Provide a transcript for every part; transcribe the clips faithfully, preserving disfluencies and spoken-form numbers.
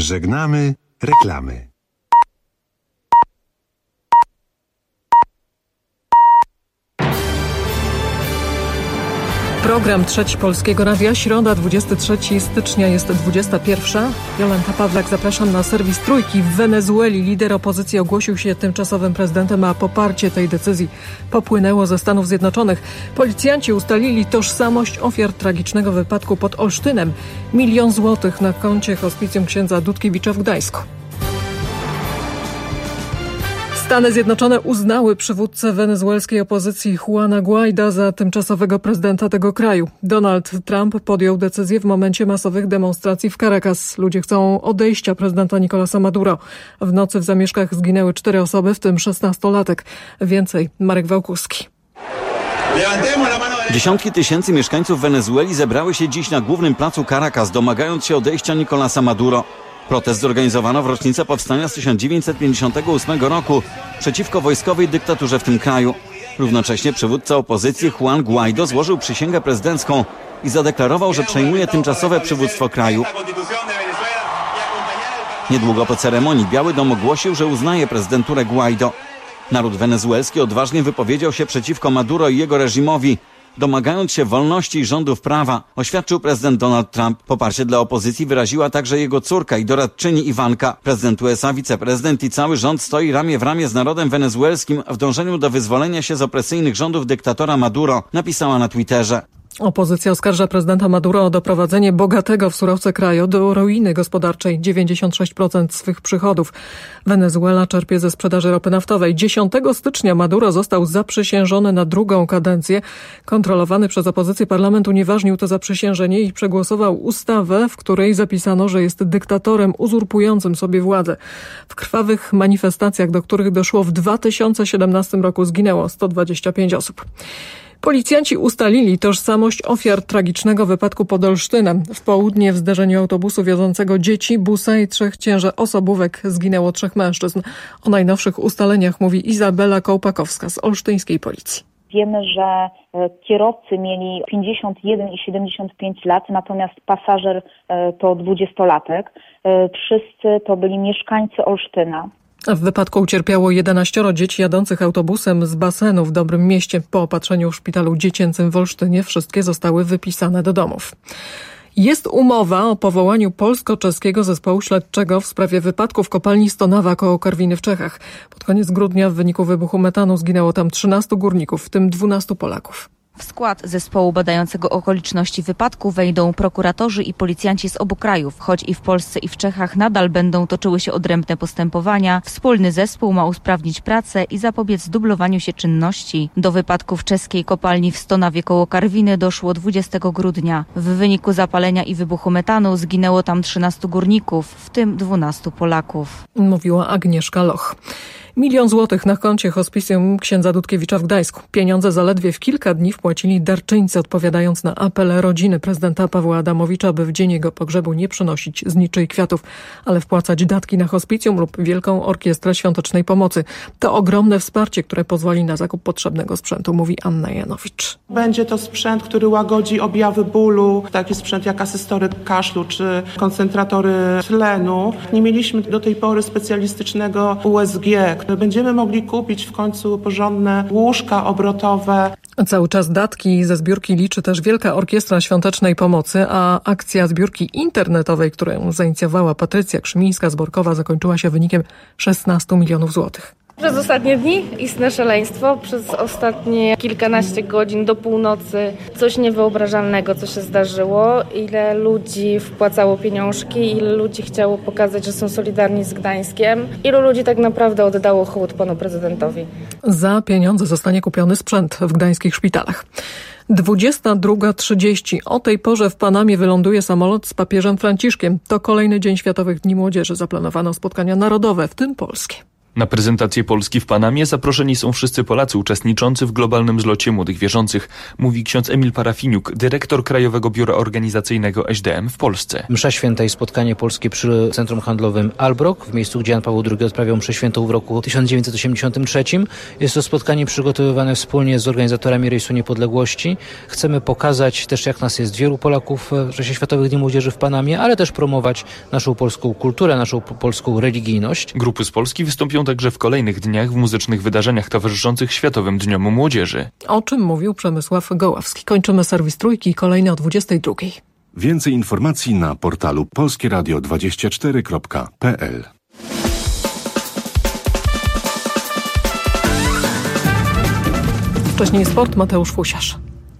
Żegnamy reklamy. Program Trzeci Polskiego Radia, środa dwudziestego trzeciego stycznia, jest dwudziesta pierwsza. Jolanta Pawlak, zapraszam na serwis Trójki. W Wenezueli lider opozycji ogłosił się tymczasowym prezydentem, a poparcie tej decyzji popłynęło ze Stanów Zjednoczonych. Policjanci ustalili tożsamość ofiar tragicznego wypadku pod Olsztynem. Milion złotych na koncie hospicjum księdza Dudkiewicza w Gdańsku. Stany Zjednoczone uznały przywódcę wenezuelskiej opozycji Juana Guaida za tymczasowego prezydenta tego kraju. Donald Trump podjął decyzję w momencie masowych demonstracji w Caracas. Ludzie chcą odejścia prezydenta Nicolasa Maduro. W nocy w zamieszkach zginęły cztery osoby, w tym szesnastolatek. Więcej Marek Wałkuski. Dziesiątki tysięcy mieszkańców Wenezueli zebrały się dziś na głównym placu Caracas, domagając się odejścia Nicolasa Maduro. Protest zorganizowano w rocznicę powstania z tysiąc dziewięćset pięćdziesiątego ósmego roku przeciwko wojskowej dyktaturze w tym kraju. Równocześnie przywódca opozycji Juan Guaido złożył przysięgę prezydencką i zadeklarował, że przejmuje tymczasowe przywództwo kraju. Niedługo po ceremonii Biały Dom ogłosił, że uznaje prezydenturę Guaido. Naród wenezuelski odważnie wypowiedział się przeciwko Maduro i jego reżimowi, domagając się wolności i rządów prawa, oświadczył prezydent Donald Trump. Poparcie dla opozycji wyraziła także jego córka i doradczyni Iwanka. Prezydent U S A, wiceprezydent i cały rząd stoi ramię w ramię z narodem wenezuelskim w dążeniu do wyzwolenia się z opresyjnych rządów dyktatora Maduro, napisała na Twitterze. Opozycja oskarża prezydenta Maduro o doprowadzenie bogatego w surowce kraju do ruiny gospodarczej. dziewięćdziesiąt sześć procent swych przychodów Wenezuela czerpie ze sprzedaży ropy naftowej. dziesiątego stycznia Maduro został zaprzysiężony na drugą kadencję. Kontrolowany przez opozycję parlament unieważnił to zaprzysiężenie i przegłosował ustawę, w której zapisano, że jest dyktatorem uzurpującym sobie władzę. W krwawych manifestacjach, do których doszło w dwa tysiące siedemnastym roku, zginęło sto dwadzieścia pięć osób. Policjanci ustalili tożsamość ofiar tragicznego wypadku pod Olsztynem. W południe w zderzeniu autobusu wiozącego dzieci, busa i trzech ciężarosobówek zginęło trzech mężczyzn. O najnowszych ustaleniach mówi Izabela Kołpakowska z olsztyńskiej policji. Wiemy, że kierowcy mieli pięćdziesiąt jeden i siedemdziesiąt pięć lat, natomiast pasażer to dwudziestolatek. Wszyscy to byli mieszkańcy Olsztyna. W wypadku ucierpiało jedenaścioro dzieci jadących autobusem z basenu w Dobrym Mieście. Po opatrzeniu w szpitalu dziecięcym w Olsztynie wszystkie zostały wypisane do domów. Jest umowa o powołaniu polsko-czeskiego zespołu śledczego w sprawie wypadku w kopalni Stonawa koło Karwiny w Czechach. Pod koniec grudnia w wyniku wybuchu metanu zginęło tam trzynastu górników, w tym dwunastu Polaków. W skład zespołu badającego okoliczności wypadku wejdą prokuratorzy i policjanci z obu krajów. Choć i w Polsce, i w Czechach nadal będą toczyły się odrębne postępowania, wspólny zespół ma usprawnić pracę i zapobiec dublowaniu się czynności. Do wypadku w czeskiej kopalni w Stonawie koło Karwiny doszło dwudziestego grudnia. W wyniku zapalenia i wybuchu metanu zginęło tam trzynastu górników, w tym dwunastu Polaków. Mówiła Agnieszka Loch. Milion złotych na koncie hospicjum księdza Dudkiewicza w Gdańsku. Pieniądze zaledwie w kilka dni wpłacili darczyńcy, odpowiadając na apel rodziny prezydenta Pawła Adamowicza, by w dzień jego pogrzebu nie przynosić zniczy i kwiatów, ale wpłacać datki na hospicjum lub Wielką Orkiestrę Świątecznej Pomocy. To ogromne wsparcie, które pozwoli na zakup potrzebnego sprzętu, mówi Anna Janowicz. Będzie to sprzęt, który łagodzi objawy bólu, taki sprzęt jak asystory kaszlu czy koncentratory tlenu. Nie mieliśmy do tej pory specjalistycznego U S G. Będziemy mogli kupić w końcu porządne łóżka obrotowe. Cały czas datki ze zbiórki liczy też Wielka Orkiestra Świątecznej Pomocy, a akcja zbiórki internetowej, którą zainicjowała Patrycja Krzymińska-Zborkowa, zakończyła się wynikiem szesnastu milionów złotych. Przez ostatnie dni istne szaleństwo, przez ostatnie kilkanaście godzin do północy coś niewyobrażalnego, co się zdarzyło. Ile ludzi wpłacało pieniążki, ile ludzi chciało pokazać, że są solidarni z Gdańskiem. Ilu ludzi tak naprawdę oddało hołd panu prezydentowi. Za pieniądze zostanie kupiony sprzęt w gdańskich szpitalach. dwudziesta druga trzydzieści. O tej porze w Panamie wyląduje samolot z papieżem Franciszkiem. To kolejny dzień Światowych Dni Młodzieży. Zaplanowano spotkania narodowe, w tym polskie. Na prezentację Polski w Panamie zaproszeni są wszyscy Polacy uczestniczący w globalnym zlocie młodych wierzących, mówi ksiądz Emil Parafiniuk, dyrektor Krajowego Biura Organizacyjnego S D M w Polsce. Msza święta i spotkanie polskie przy Centrum Handlowym Albrook, w miejscu, gdzie Jan Paweł drugi odprawiał mszę świętą w roku tysiąc dziewięćset osiemdziesiątym trzecim. Jest to spotkanie przygotowywane wspólnie z organizatorami Rejsu Niepodległości. Chcemy pokazać też, jak nas jest wielu Polaków w czasie Światowych Dni Młodzieży w Panamie, ale też promować naszą polską kulturę, naszą polską religijność. Grupy z Polski wystąpią także w kolejnych dniach w muzycznych wydarzeniach towarzyszących Światowym Dniom Młodzieży. O czym mówił Przemysław Goławski. Kończymy serwis Trójki, kolejny o dwudziestej drugiej. Więcej informacji na portalu polskie radio dwadzieścia cztery kropka p l. Wcześniej sport, Mateusz Fusiarz.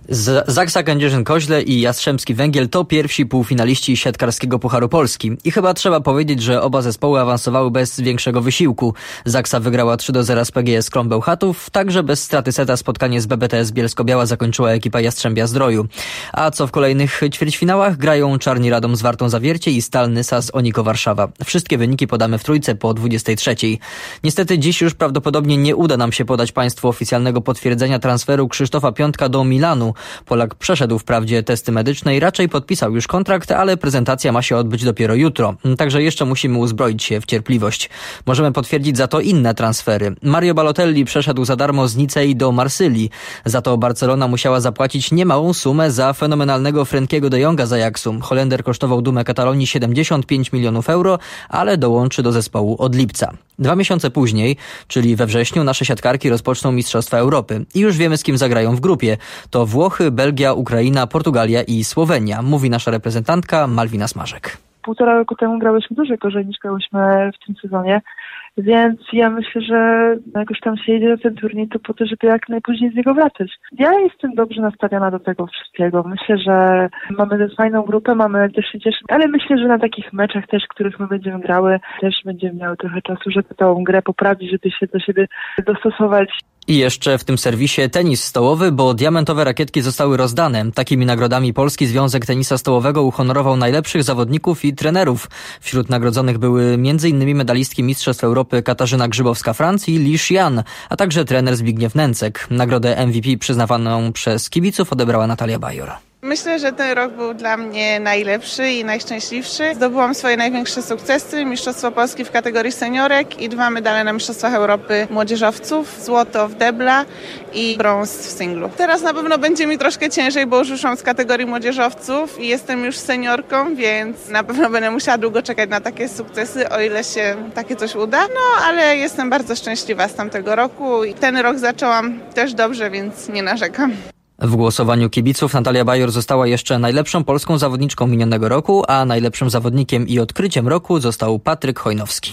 Zaksa Kędzierzyn-Koźle i Jastrzębski Węgiel to pierwsi półfinaliści siatkarskiego Pucharu Polski. I chyba trzeba powiedzieć, że oba zespoły awansowały bez większego wysiłku. Zaksa wygrała trzy do zera z P G S Krom Bełchatów, także bez straty seta spotkanie z B B T S Bielsko-Biała zakończyła ekipa Jastrzębia-Zdroju. A co w kolejnych ćwierćfinałach? Grają Czarni Radom z Wartą Zawiercie i Stal Nysa z Oniko Warszawa. Wszystkie wyniki podamy w Trójce po dwudziestej trzeciej. Niestety dziś już prawdopodobnie nie uda nam się podać Państwu oficjalnego potwierdzenia transferu Krzysztofa Piątka do Milanu. Polak przeszedł wprawdzie testy medyczne i raczej podpisał już kontrakt, ale prezentacja ma się odbyć dopiero jutro. Także jeszcze musimy uzbroić się w cierpliwość. Możemy potwierdzić za to inne transfery. Mario Balotelli przeszedł za darmo z Nicei do Marsylii. Za to Barcelona musiała zapłacić niemałą sumę za fenomenalnego Frenkiego de Jonga z Ajaxu. Holender kosztował dumę Katalonii siedemdziesiąt pięć milionów euro, ale dołączy do zespołu od lipca. Dwa miesiące później, czyli we wrześniu, nasze siatkarki rozpoczną Mistrzostwa Europy. I już wiemy, z kim zagrają w grupie. To Włochy, Belgia, Ukraina, Portugalia i Słowenia, mówi nasza reprezentantka Malwina Smarzek. Półtora roku temu grałyśmy dużo gorzej niż grałyśmy w tym sezonie, więc ja myślę, że jak już tam się jedzie na ten turniej, to po to, żeby jak najpóźniej z niego wracać. Ja jestem dobrze nastawiona do tego wszystkiego. Myślę, że mamy też fajną grupę, mamy też się cieszę, ale myślę, że na takich meczach też, których my będziemy grały, też będziemy miały trochę czasu, żeby tą grę poprawić, żeby się do siebie dostosować. I jeszcze w tym serwisie tenis stołowy, bo diamentowe rakietki zostały rozdane. Takimi nagrodami Polski Związek Tenisa Stołowego uhonorował najlepszych zawodników i trenerów. Wśród nagrodzonych były m.in. medalistki Mistrzostw Europy Katarzyna Grzybowska-Franc i Li Xian, a także trener Zbigniew Nęcek. Nagrodę M V P przyznawaną przez kibiców odebrała Natalia Bajor. Myślę, że ten rok był dla mnie najlepszy i najszczęśliwszy. Zdobyłam swoje największe sukcesy, Mistrzostwo Polski w kategorii seniorek i dwa medale na Mistrzostwach Europy młodzieżowców, złoto w debla i brąz w singlu. Teraz na pewno będzie mi troszkę ciężej, bo już wyszłam z kategorii młodzieżowców i jestem już seniorką, więc na pewno będę musiała długo czekać na takie sukcesy, o ile się takie coś uda. No, ale jestem bardzo szczęśliwa z tamtego roku i ten rok zaczęłam też dobrze, więc nie narzekam. W głosowaniu kibiców Natalia Bajor została jeszcze najlepszą polską zawodniczką minionego roku, a najlepszym zawodnikiem i odkryciem roku został Patryk Hojnowski.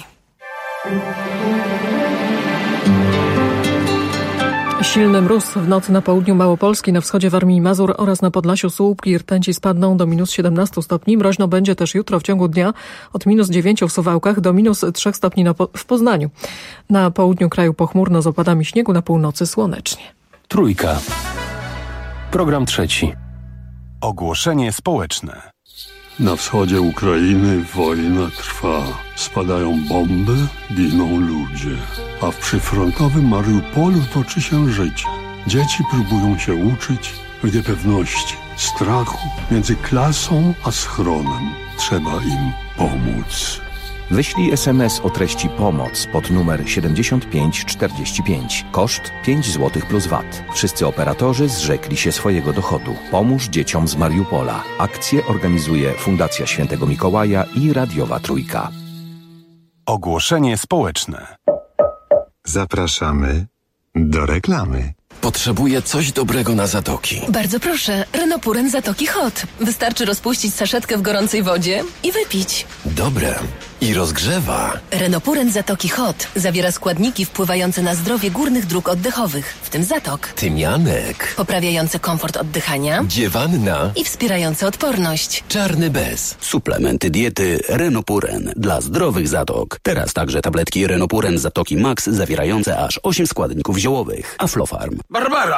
Silny mróz w nocy na południu Małopolski, na wschodzie Warmii i Mazur oraz na Podlasiu Słupki i Rtęci spadną do minus siedemnaście stopni. Mroźno będzie też jutro w ciągu dnia od minus dziewięć w Suwałkach do minus trzy stopni na po- w Poznaniu. Na południu kraju pochmurno z opadami śniegu, na północy słonecznie. Trójka. Program trzeci. Ogłoszenie społeczne. Na wschodzie Ukrainy wojna trwa. Spadają bomby, giną ludzie. A w przyfrontowym Mariupolu toczy się życie. Dzieci próbują się uczyć w niepewności, strachu między klasą a schronem. Trzeba im pomóc. Wyślij es em es o treści pomoc pod numer siedemdziesiąt pięć czterdzieści pięć. Koszt pięć złotych plus V A T. Wszyscy operatorzy zrzekli się swojego dochodu. Pomóż dzieciom z Mariupola. Akcję organizuje Fundacja Świętego Mikołaja i Radiowa Trójka. Ogłoszenie społeczne. Zapraszamy do reklamy. Potrzebuję coś dobrego na zatoki. Bardzo proszę, Renopuren Zatoki Hot. Wystarczy rozpuścić saszetkę w gorącej wodzie i wypić. Dobre. I rozgrzewa. Renopuren Zatoki Hot zawiera składniki wpływające na zdrowie górnych dróg oddechowych, w tym zatok. Tymianek. Poprawiające komfort oddychania. Dziewanna. I wspierające odporność. Czarny bez. Suplementy diety Renopuren dla zdrowych zatok. Teraz także tabletki Renopuren Zatoki Max zawierające aż osiem składników ziołowych. Aflofarm. Barbara!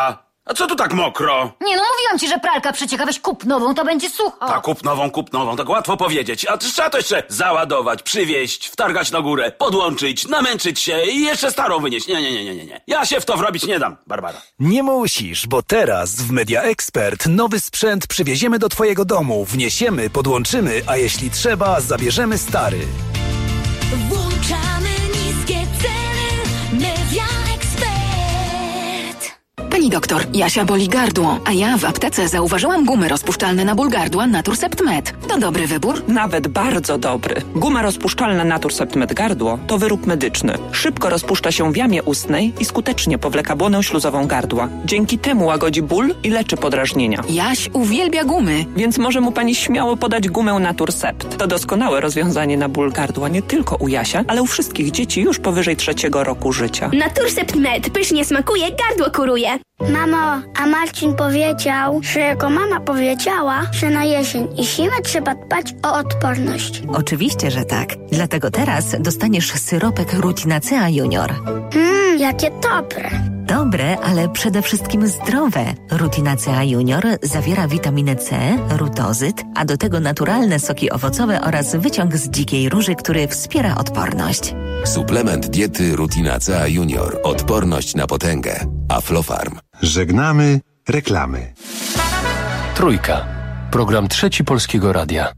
A co tu tak mokro? Nie no, mówiłam ci, że pralka przecieka, weź kup nową, to będzie sucho. Tak, kup nową, kup nową, tak łatwo powiedzieć. A trzeba to jeszcze załadować, przywieźć, wtargać na górę, podłączyć, namęczyć się i jeszcze starą wynieść. Nie, nie, nie, nie, nie, nie. Ja się w to wrobić nie dam, Barbara. Nie musisz, bo teraz w Media Expert nowy sprzęt przywieziemy do twojego domu, wniesiemy, podłączymy, a jeśli trzeba, zabierzemy stary. Włączamy niskie ceny. Media Expert. Pani doktor, Jasia boli gardło, a ja w aptece zauważyłam gumy rozpuszczalne na ból gardła Naturcept Med. To dobry wybór? Nawet bardzo dobry. Guma rozpuszczalna Naturcept Med gardło to wyrób medyczny. Szybko rozpuszcza się w jamie ustnej i skutecznie powleka błonę śluzową gardła. Dzięki temu łagodzi ból i leczy podrażnienia. Jaś uwielbia gumy. Więc może mu pani śmiało podać gumę Naturcept. To doskonałe rozwiązanie na ból gardła nie tylko u Jasia, ale u wszystkich dzieci już powyżej trzeciego roku życia. Naturcept Med pysznie smakuje, gardło kuruje. Mamo, a Marcin powiedział, że jego mama powiedziała, że na jesień i zimę trzeba dbać o odporność. Oczywiście, że tak. Dlatego teraz dostaniesz syropek Rutinacea Junior. Mmm, jakie dobre. Dobre, ale przede wszystkim zdrowe. Rutinacea Junior zawiera witaminę C, rutozyt, a do tego naturalne soki owocowe oraz wyciąg z dzikiej róży, który wspiera odporność. Suplement diety Rutinacea Junior. Odporność na potęgę. Aflofarm. Żegnamy reklamy. Trójka. Program Trzeci Polskiego Radia.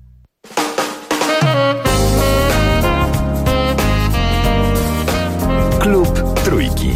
Klub Trójki.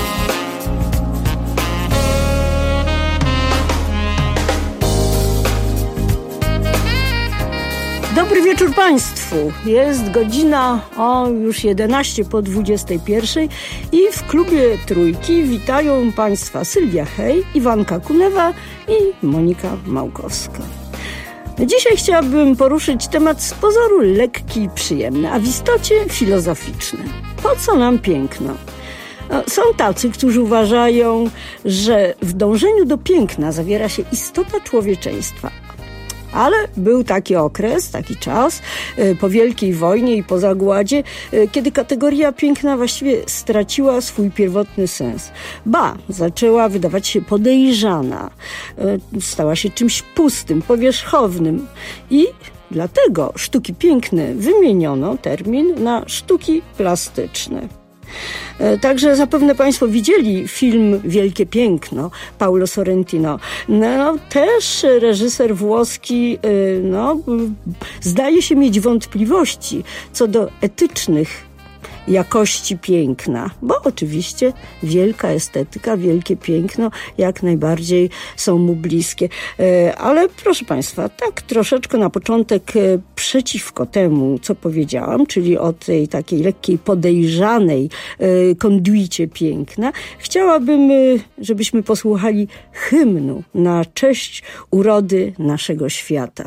Dobry wieczór Państwu. Jest godzina o już jedenaście po dwudziestej pierwszej i w klubie Trójki witają Państwa Sylwia Hej, Iwanka Kunewa i Monika Małkowska. Dzisiaj chciałabym poruszyć temat z pozoru lekki i przyjemny, a w istocie filozoficzny. Po co nam piękno? Są tacy, którzy uważają, że w dążeniu do piękna zawiera się istota człowieczeństwa. Ale był taki okres, taki czas, po Wielkiej Wojnie i po zagładzie, kiedy kategoria piękna właściwie straciła swój pierwotny sens. Ba, zaczęła wydawać się podejrzana, stała się czymś pustym, powierzchownym i dlatego sztuki piękne wymieniono termin na sztuki plastyczne. Także zapewne Państwo widzieli film Wielkie Piękno Paolo Sorrentino. No, też reżyser włoski no, zdaje się mieć wątpliwości co do etycznych jakości piękna, bo oczywiście wielka estetyka, wielkie piękno jak najbardziej są mu bliskie. Ale proszę Państwa, tak troszeczkę na początek przeciwko temu, co powiedziałam, czyli o tej takiej lekkiej podejrzanej konduicie piękna, chciałabym, żebyśmy posłuchali hymnu na cześć urody naszego świata.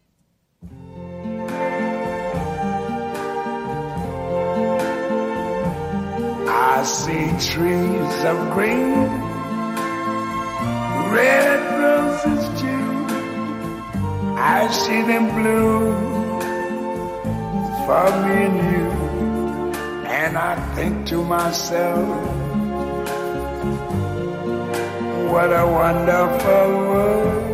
I see trees of green, red roses too. I see them bloom for me and you. And I think to myself, what a wonderful world.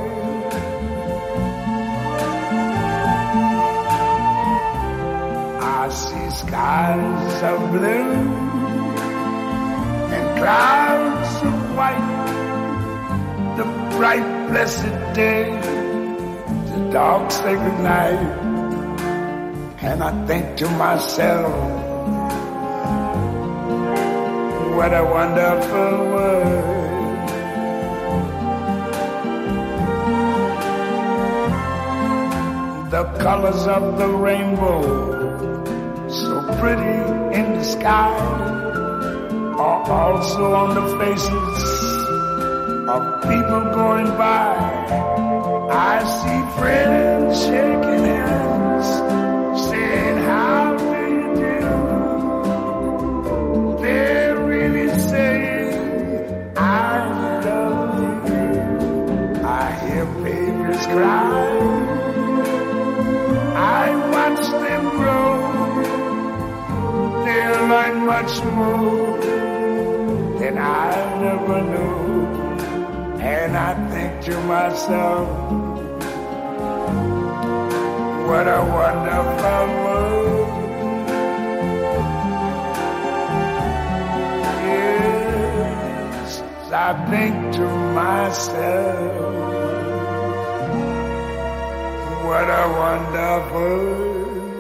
I see skies of blue and clouds of white, the bright blessed day, the dark sacred night. And I think to myself, what a wonderful world. The colors of the rainbow, so pretty in the sky, are also on the faces of people going by. I see friends shaking hands, saying how do you do. They're really saying I love you. I hear babies cry, I watch them grow. They'll learn much more than I never knew. And I think to myself, what a wonderful world. Yes, I think to myself, what a wonderful world.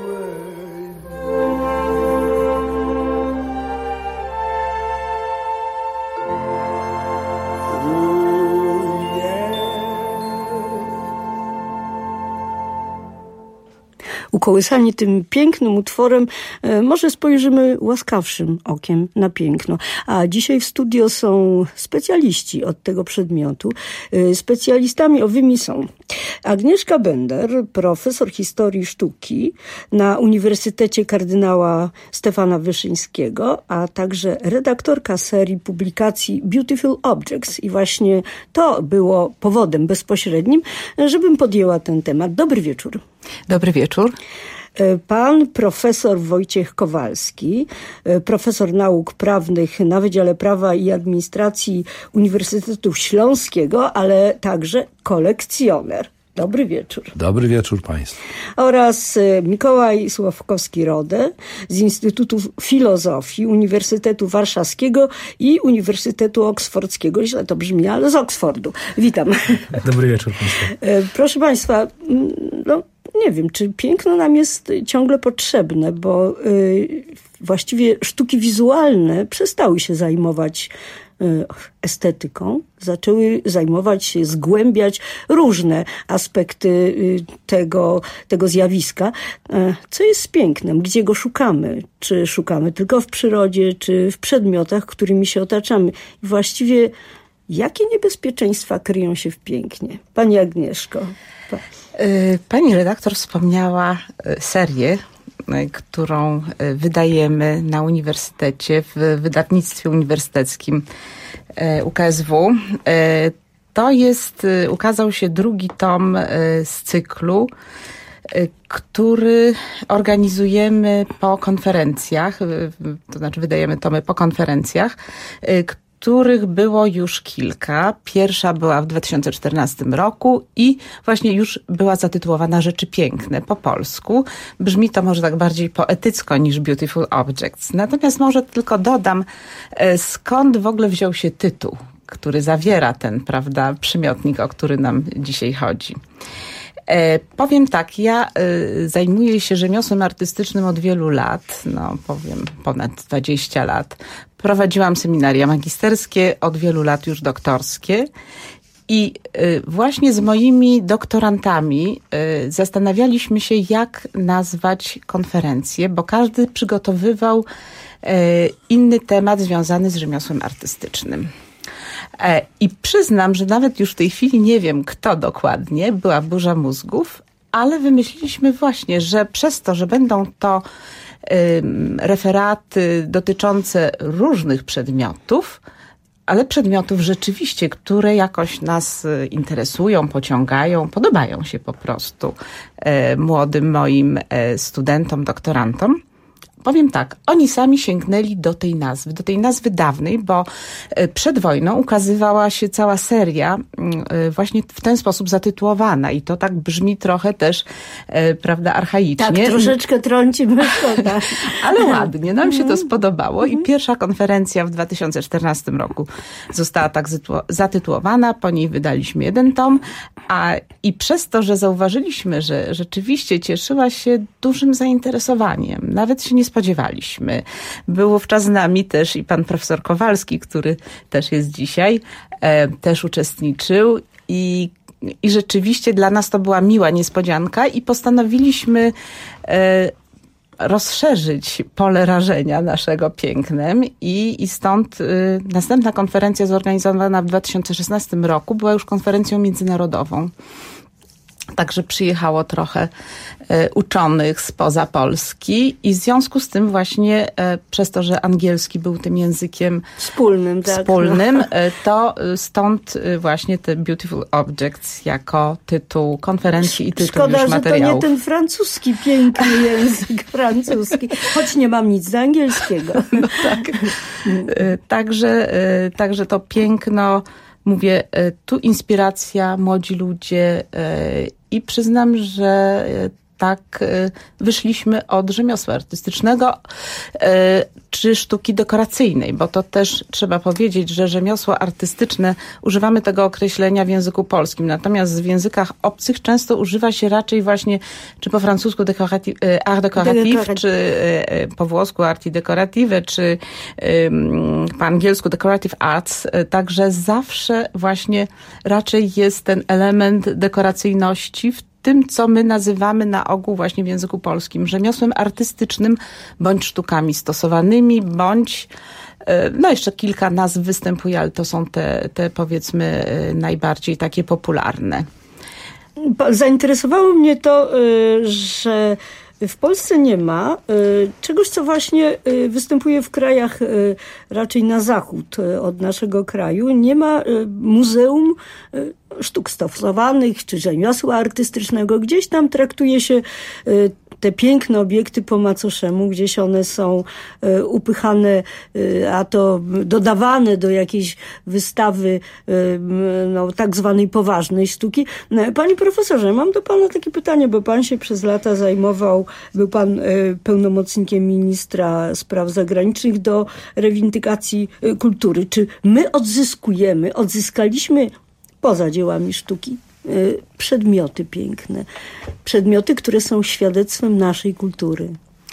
Ukołysani tym pięknym utworem, może spojrzymy łaskawszym okiem na piękno. A dzisiaj w studio są specjaliści od tego przedmiotu. Specjalistami owymi są Agnieszka Bender, profesor historii sztuki na Uniwersytecie Kardynała Stefana Wyszyńskiego, a także redaktorka serii publikacji Beautiful Objects. I właśnie to było powodem bezpośrednim, żebym podjęła ten temat. Dobry wieczór. Dobry wieczór. Pan profesor Wojciech Kowalski, profesor nauk prawnych na Wydziale Prawa i Administracji Uniwersytetu Śląskiego, ale także kolekcjoner. Dobry wieczór. Dobry wieczór Państwu. Oraz Mikołaj Sławkowski-Rodę z Instytutu Filozofii Uniwersytetu Warszawskiego i Uniwersytetu Oksfordzkiego. Źle to brzmi, ale z Oksfordu. Witam. Dobry wieczór Państwu. Proszę Państwa, no nie wiem, czy piękno nam jest ciągle potrzebne, bo y, właściwie sztuki wizualne przestały się zajmować y, estetyką, zaczęły zajmować się, zgłębiać różne aspekty y, tego, tego zjawiska. Y, co jest z pięknem? Gdzie go szukamy? Czy szukamy tylko w przyrodzie, czy w przedmiotach, którymi się otaczamy? I właściwie jakie niebezpieczeństwa kryją się w pięknie? Pani Agnieszko. Pa. Pani redaktor wspomniała serię, którą wydajemy na uniwersytecie, w wydawnictwie uniwersyteckim U K S W. To jest, ukazał się drugi tom z cyklu, który organizujemy po konferencjach, to znaczy wydajemy tomy po konferencjach, których było już kilka. Pierwsza była w dwa tysiące czternastym roku i właśnie już była zatytułowana Rzeczy Piękne po polsku. Brzmi to może tak bardziej poetycko niż Beautiful Objects. Natomiast może tylko dodam, skąd w ogóle wziął się tytuł, który zawiera ten, prawda, przymiotnik, o który nam dzisiaj chodzi. E, powiem tak, ja e, zajmuję się rzemiosłem artystycznym od wielu lat, no powiem ponad dwadzieścia lat. Prowadziłam seminaria magisterskie, od wielu lat już doktorskie i e, właśnie z moimi doktorantami e, zastanawialiśmy się, jak nazwać konferencję, bo każdy przygotowywał e, inny temat związany z rzemiosłem artystycznym. I przyznam, że nawet już w tej chwili nie wiem, kto dokładnie, była burza mózgów, ale wymyśliliśmy właśnie, że przez to, że będą to y, referaty dotyczące różnych przedmiotów, ale przedmiotów rzeczywiście, które jakoś nas interesują, pociągają, podobają się po prostu y, młodym moim y, studentom, doktorantom. Powiem tak, oni sami sięgnęli do tej nazwy, do tej nazwy dawnej, bo przed wojną ukazywała się cała seria właśnie w ten sposób zatytułowana i to tak brzmi trochę też, prawda, archaicznie. Tak, troszeczkę trąci myszka. Ale ładnie, nam się to spodobało i pierwsza konferencja w dwa tysiące czternastym roku została tak zatytułowana, po niej wydaliśmy jeden tom, a i przez to, że zauważyliśmy, że rzeczywiście cieszyła się dużym zainteresowaniem, nawet się nie spodziewaliśmy. Był wówczas z nami też i pan profesor Kowalski, który też jest dzisiaj, e, też uczestniczył i, i rzeczywiście dla nas to była miła niespodzianka i postanowiliśmy e, rozszerzyć pole rażenia naszego pięknem i, i stąd y, następna konferencja zorganizowana w dwa tysiące szesnastym roku była już konferencją międzynarodową. Także przyjechało trochę e, uczonych spoza Polski i w związku z tym właśnie e, przez to, że angielski był tym językiem wspólnym, tak, wspólnym no. e, to stąd e, właśnie te Beautiful Objects jako tytuł konferencji i tytuł Szkoda, już materiałów. Szkoda, że to nie ten francuski, piękny język francuski, choć nie mam nic do angielskiego. No tak. e, także, e, także to piękno mówię, tu inspiracja, młodzi ludzie i przyznam, że tak wyszliśmy od rzemiosła artystycznego czy sztuki dekoracyjnej, bo to też trzeba powiedzieć, że rzemiosło artystyczne, używamy tego określenia w języku polskim, natomiast w językach obcych często używa się raczej właśnie, czy po francusku decorative, art décoratif, czy po włosku arti decorative, czy po angielsku decorative arts, także zawsze właśnie raczej jest ten element dekoracyjności w tym, co my nazywamy na ogół właśnie w języku polskim rzemiosłem artystycznym, bądź sztukami stosowanymi, bądź, no jeszcze kilka nazw występuje, ale to są te, te powiedzmy najbardziej takie popularne. Zainteresowało mnie to, że w Polsce nie ma czegoś, co właśnie występuje w krajach raczej na zachód od naszego kraju. Nie ma muzeum sztuk stosowanych czy rzemiosła artystycznego. Gdzieś tam traktuje się te piękne obiekty po macoszemu, gdzieś one są upychane, a to dodawane do jakiejś wystawy no, tak zwanej poważnej sztuki. Panie profesorze, mam do pana takie pytanie, bo pan się przez lata zajmował, był pan pełnomocnikiem ministra spraw zagranicznych do reivindykacji kultury. Czy my odzyskujemy, odzyskaliśmy poza dziełami sztuki przedmioty piękne, przedmioty, które są świadectwem naszej kultury?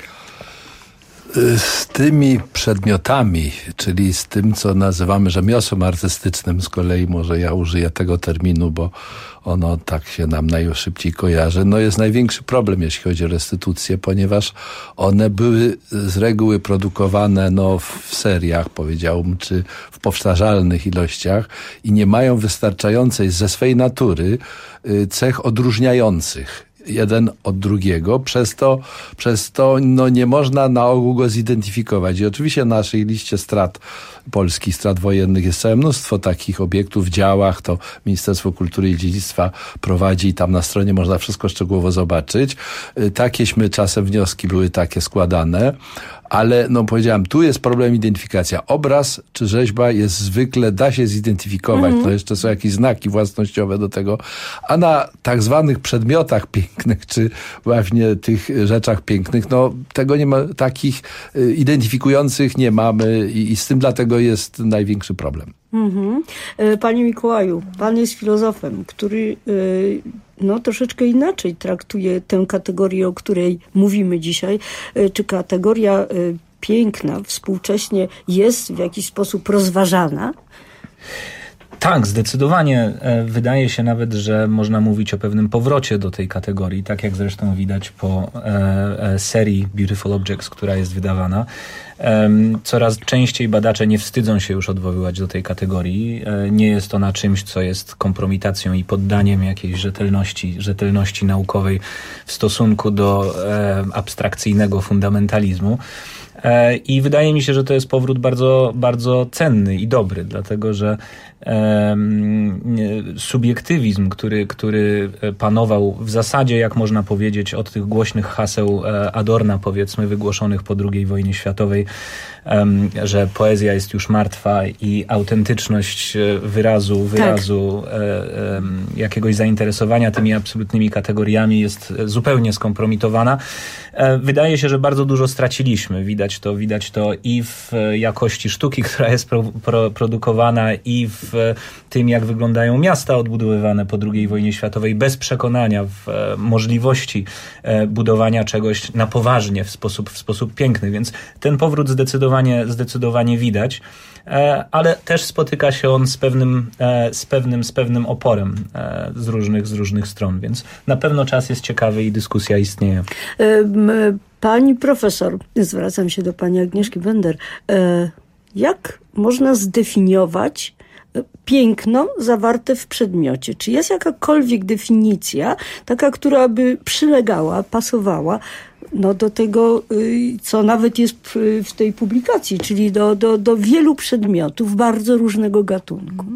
Z tymi przedmiotami, czyli z tym, co nazywamy rzemiosłem artystycznym, z kolei może ja użyję tego terminu, bo ono tak się nam najszybciej kojarzy, no jest największy problem, jeśli chodzi o restytucję, ponieważ one były z reguły produkowane no, w seriach, powiedziałbym, czy w powtarzalnych ilościach i nie mają wystarczającej ze swej natury cech odróżniających jeden od drugiego, przez to, przez to no, nie można na ogół go zidentyfikować. I oczywiście na naszej liście strat polskich, strat wojennych jest całe mnóstwo takich obiektów w działach, to Ministerstwo Kultury i Dziedzictwa prowadzi i tam na stronie można wszystko szczegółowo zobaczyć. Takieśmy czasem wnioski były takie składane, ale no powiedziałem, tu jest problem identyfikacja. Obraz czy rzeźba jest zwykle, da się zidentyfikować, mm-hmm. no jeszcze są jakieś znaki własnościowe do tego, a na tak zwanych przedmiotach pięknych, czy właśnie tych rzeczach pięknych, no tego nie ma, takich y, identyfikujących nie mamy i, i z tym dlatego jest największy problem. Mm-hmm. Panie Mikołaju, pan jest filozofem, który y, no, troszeczkę inaczej traktuje tę kategorię, o której mówimy dzisiaj. Y, czy kategoria y, piękna współcześnie jest w jakiś sposób rozważana? Tak, zdecydowanie. Wydaje się nawet, że można mówić o pewnym powrocie do tej kategorii, tak jak zresztą widać po e, serii Beautiful Objects, która jest wydawana. E, coraz częściej badacze nie wstydzą się już odwoływać do tej kategorii. E, nie jest ona czymś, co jest kompromitacją i poddaniem jakiejś rzetelności, rzetelności naukowej w stosunku do e, abstrakcyjnego fundamentalizmu. I wydaje mi się, że to jest powrót bardzo, bardzo cenny i dobry, dlatego że e, subiektywizm, który, który panował w zasadzie, jak można powiedzieć, od tych głośnych haseł Adorna, powiedzmy, wygłoszonych po drugiej wojnie światowej, e, że poezja jest już martwa i autentyczność wyrazu, wyrazu tak. e, e, jakiegoś zainteresowania tymi absolutnymi kategoriami jest zupełnie skompromitowana. E, wydaje się, że bardzo dużo straciliśmy. Widać to, widać to i w jakości sztuki, która jest pro, pro, produkowana, i w tym, jak wyglądają miasta odbudowywane po drugiej wojnie światowej, bez przekonania w e, możliwości e, budowania czegoś na poważnie, w sposób, w sposób piękny. Więc ten powrót zdecydowanie, zdecydowanie widać, e, ale też spotyka się on z pewnym, e, z pewnym, z pewnym oporem e, z różnych, z różnych stron. Więc na pewno czas jest ciekawy i dyskusja istnieje. Pani profesor, zwracam się do pani Agnieszki Bender, jak można zdefiniować piękno zawarte w przedmiocie? Czy jest jakakolwiek definicja, taka, która by przylegała, pasowała no, do tego, co nawet jest w tej publikacji, czyli do, do, do wielu przedmiotów bardzo różnego gatunku?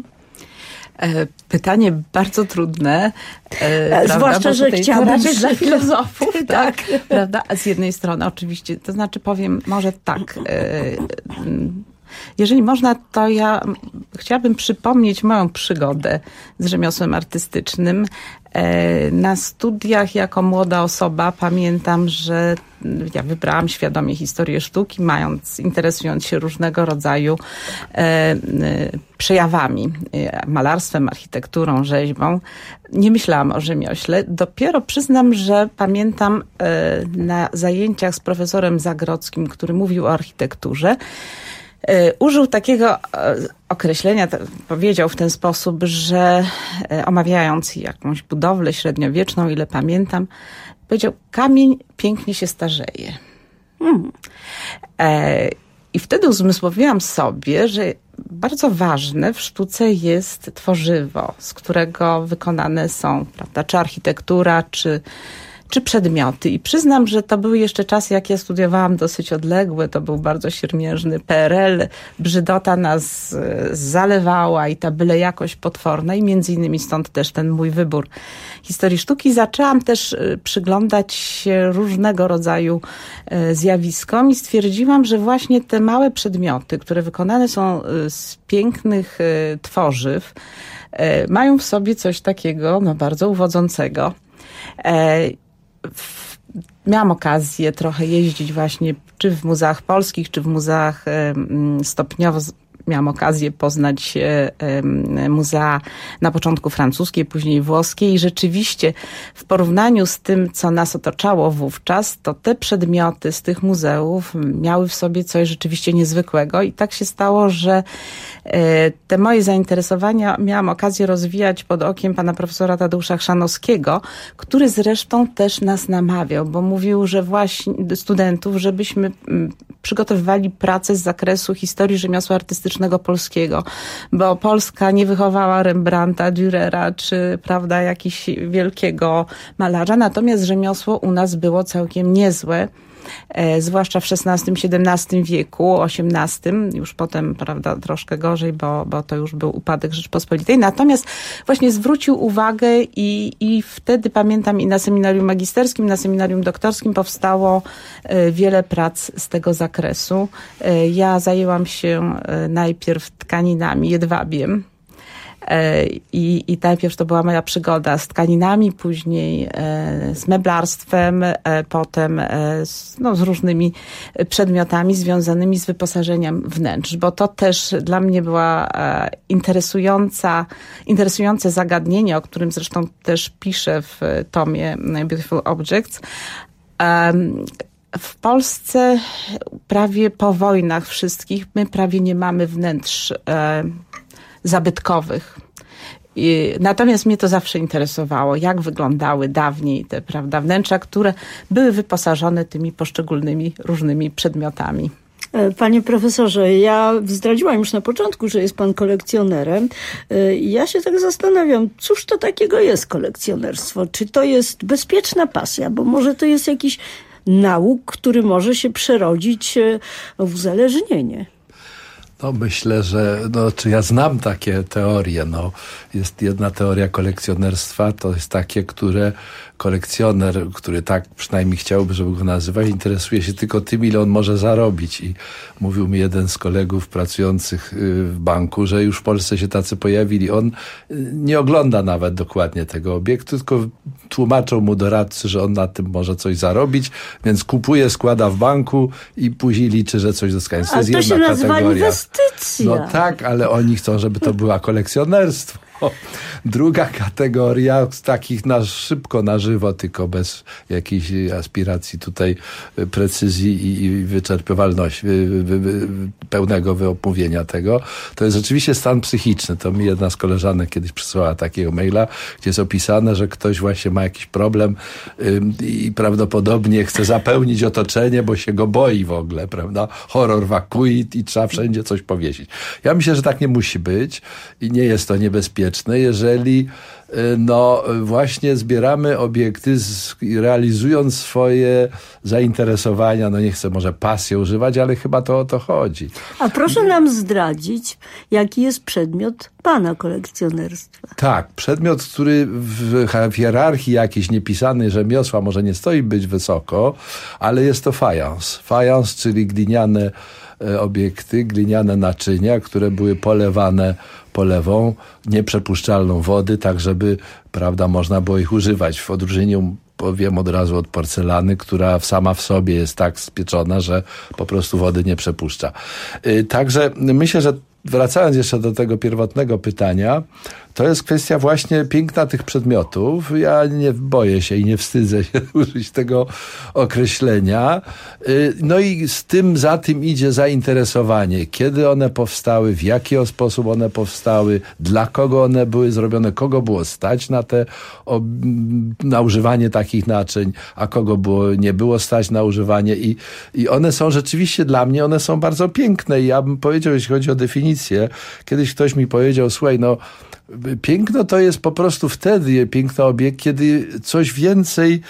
Pytanie bardzo trudne. E, zwłaszcza, że chciałabym dla filozofów. tak, tak. Prawda? A z jednej strony oczywiście, to znaczy powiem może tak. Jeżeli można, to ja chciałabym przypomnieć moją przygodę z rzemiosłem artystycznym. Na studiach jako młoda osoba pamiętam, że ja wybrałam świadomie historię sztuki, mając, interesując się różnego rodzaju e, przejawami, malarstwem, architekturą, rzeźbą. Nie myślałam o rzemiośle. Dopiero przyznam, że pamiętam e, na zajęciach z profesorem Zagrodzkim, który mówił o architekturze, użył takiego określenia, powiedział w ten sposób, że omawiając jakąś budowlę średniowieczną, ile pamiętam, powiedział, kamień pięknie się starzeje. Hmm. I wtedy uzmysłowiłam sobie, że bardzo ważne w sztuce jest tworzywo, z którego wykonane są, prawda, czy architektura, czy czy przedmioty. I przyznam, że to były jeszcze czasy, jak ja studiowałam, dosyć odległe. To był bardzo siermiężny P R L. Brzydota nas zalewała i ta byle jakość potworna. I między innymi stąd też ten mój wybór historii sztuki. Zaczęłam też przyglądać się różnego rodzaju zjawiskom i stwierdziłam, że właśnie te małe przedmioty, które wykonane są z pięknych tworzyw, mają w sobie coś takiego, no, bardzo uwodzącego. Miałam okazję trochę jeździć właśnie czy w muzeach polskich, czy w muzeach stopniowo. Miałam okazję poznać muzea na początku francuskie, później włoskie i rzeczywiście w porównaniu z tym, co nas otaczało wówczas, to te przedmioty z tych muzeów miały w sobie coś rzeczywiście niezwykłego i tak się stało, że te moje zainteresowania miałam okazję rozwijać pod okiem pana profesora Tadeusza Chrzanowskiego, który zresztą też nas namawiał, bo mówił, że właśnie studentów, żebyśmy przygotowywali pracę z zakresu historii rzemiosła artystycznego polskiego, bo Polska nie wychowała Rembrandta, Dürera czy, prawda, jakiś wielkiego malarza, natomiast rzemiosło u nas było całkiem niezłe. E, zwłaszcza w szesnastym, siedemnastym wieku, osiemnastym, już potem, prawda, troszkę gorzej, bo, bo to już był upadek Rzeczpospolitej. Natomiast właśnie zwrócił uwagę i, i wtedy pamiętam i na seminarium magisterskim, na seminarium doktorskim powstało e, wiele prac z tego zakresu. E, ja zajęłam się e, najpierw tkaninami, jedwabiem. I, I najpierw to była moja przygoda z tkaninami, później e, z meblarstwem, e, potem e, z, no, z różnymi przedmiotami związanymi z wyposażeniem wnętrz, bo to też dla mnie była e, interesująca, interesujące zagadnienie, o którym zresztą też piszę w tomie Beautiful Objects. E, W Polsce prawie po wojnach wszystkich my prawie nie mamy wnętrz e, zabytkowych. I, natomiast mnie to zawsze interesowało, jak wyglądały dawniej te, prawda, wnętrza, które były wyposażone tymi poszczególnymi różnymi przedmiotami. Panie profesorze, ja zdradziłam już na początku, że jest pan kolekcjonerem. Ja się tak zastanawiam, cóż to takiego jest kolekcjonerstwo? Czy to jest bezpieczna pasja? Bo może to jest jakiś nauk, który może się przerodzić w uzależnienie. No myślę, że no, czy ja znam takie teorie. No, jest jedna teoria kolekcjonerstwa, to jest takie, które kolekcjoner, który tak przynajmniej chciałby, żeby go nazywać, interesuje się tylko tym, ile on może zarobić. I mówił mi jeden z kolegów pracujących w banku, że już w Polsce się tacy pojawili. On nie ogląda nawet dokładnie tego obiektu, tylko tłumaczą mu doradcy, że on na tym może coś zarobić, więc kupuje, składa w banku i później liczy, że coś dostanie. To A jest to jedna się nazywa kategoria. Inwestycja. No tak, ale oni chcą, żeby to była kolekcjonerstwo. Druga kategoria z takich na szybko, na żywo, tylko bez jakiejś aspiracji tutaj precyzji i wyczerpywalności, pełnego wyomówienia tego, to jest rzeczywiście stan psychiczny. To mi jedna z koleżanek kiedyś przysłała takiego maila, gdzie jest opisane, że ktoś właśnie ma jakiś problem i prawdopodobnie chce zapełnić otoczenie, bo się go boi w ogóle, prawda? Horror vacui i trzeba wszędzie coś powiesić. Ja myślę, że tak nie musi być i nie jest to niebezpieczne, jeżeli no właśnie zbieramy obiekty, z, realizując swoje zainteresowania, no nie chcę może pasję używać, ale chyba to o to chodzi. A proszę nam zdradzić, jaki jest przedmiot pana kolekcjonerstwa. Tak, przedmiot, który w, w hierarchii jakiejś niepisanej rzemiosła może nie stoi być wysoko, ale jest to fajans. Fajans, czyli gliniane obiekty, gliniane naczynia, które były polewane polewą, nieprzepuszczalną wody, tak żeby, prawda, można było ich używać. W odróżnieniu, powiem od razu, od porcelany, która sama w sobie jest tak spieczona, że po prostu wody nie przepuszcza. Także myślę, że wracając jeszcze do tego pierwotnego pytania, to jest kwestia właśnie piękna tych przedmiotów. Ja nie boję się i nie wstydzę się użyć tego określenia. No i z tym, za tym idzie zainteresowanie. Kiedy one powstały, w jaki sposób one powstały, dla kogo one były zrobione, kogo było stać na te, na używanie takich naczyń, a kogo było, nie było stać na używanie. I, i one są rzeczywiście dla mnie, one są bardzo piękne. I ja bym powiedział, jeśli chodzi o definicję, kiedyś ktoś mi powiedział, słuchaj, no piękno to jest po prostu wtedy piękny obiekt, kiedy coś więcej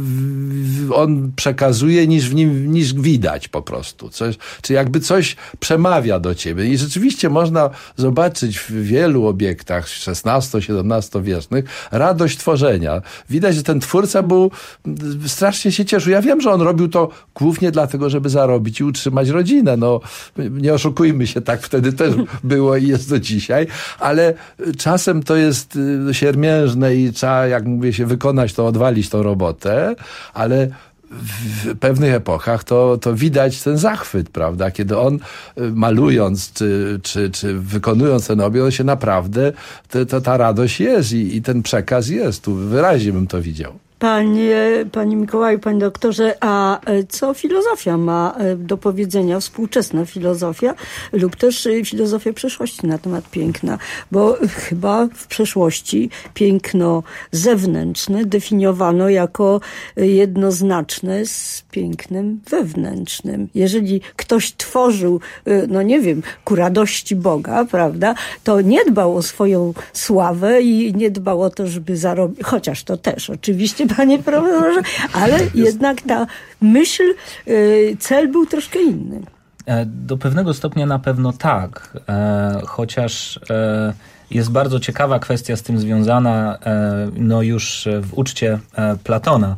on przekazuje niż w nim, niż widać po prostu. Coś, czy jakby coś przemawia do ciebie. I rzeczywiście można zobaczyć w wielu obiektach szesnasto-siedemnastowiecznych radość tworzenia. Widać, że ten twórca był, strasznie się cieszył. Ja wiem, że on robił to głównie dlatego, żeby zarobić i utrzymać rodzinę. No, nie oszukujmy się, tak wtedy też było i jest do dzisiaj, ale czasem to jest siermiężne i trzeba, jak mówię, się wykonać to, odwalić tą robotę, ale w pewnych epochach to, to widać ten zachwyt, prawda? Kiedy on malując czy, czy, czy wykonując ten obiekt, on się naprawdę, to, to ta radość jest i, i ten przekaz jest. Tu wyraźnie bym to widział. Panie, panie Mikołaju, panie doktorze, a co filozofia ma do powiedzenia, współczesna filozofia lub też filozofia przeszłości na temat piękna? Bo chyba w przeszłości piękno zewnętrzne definiowano jako jednoznaczne z pięknem wewnętrznym. Jeżeli ktoś tworzył, no nie wiem, ku radości Boga, prawda, to nie dbał o swoją sławę i nie dbał o to, żeby zarobić, chociaż to też oczywiście, panie profesorze, ale jednak ta myśl, cel był troszkę inny. Do pewnego stopnia na pewno tak, chociaż jest bardzo ciekawa kwestia z tym związana, no już w uczcie Platona,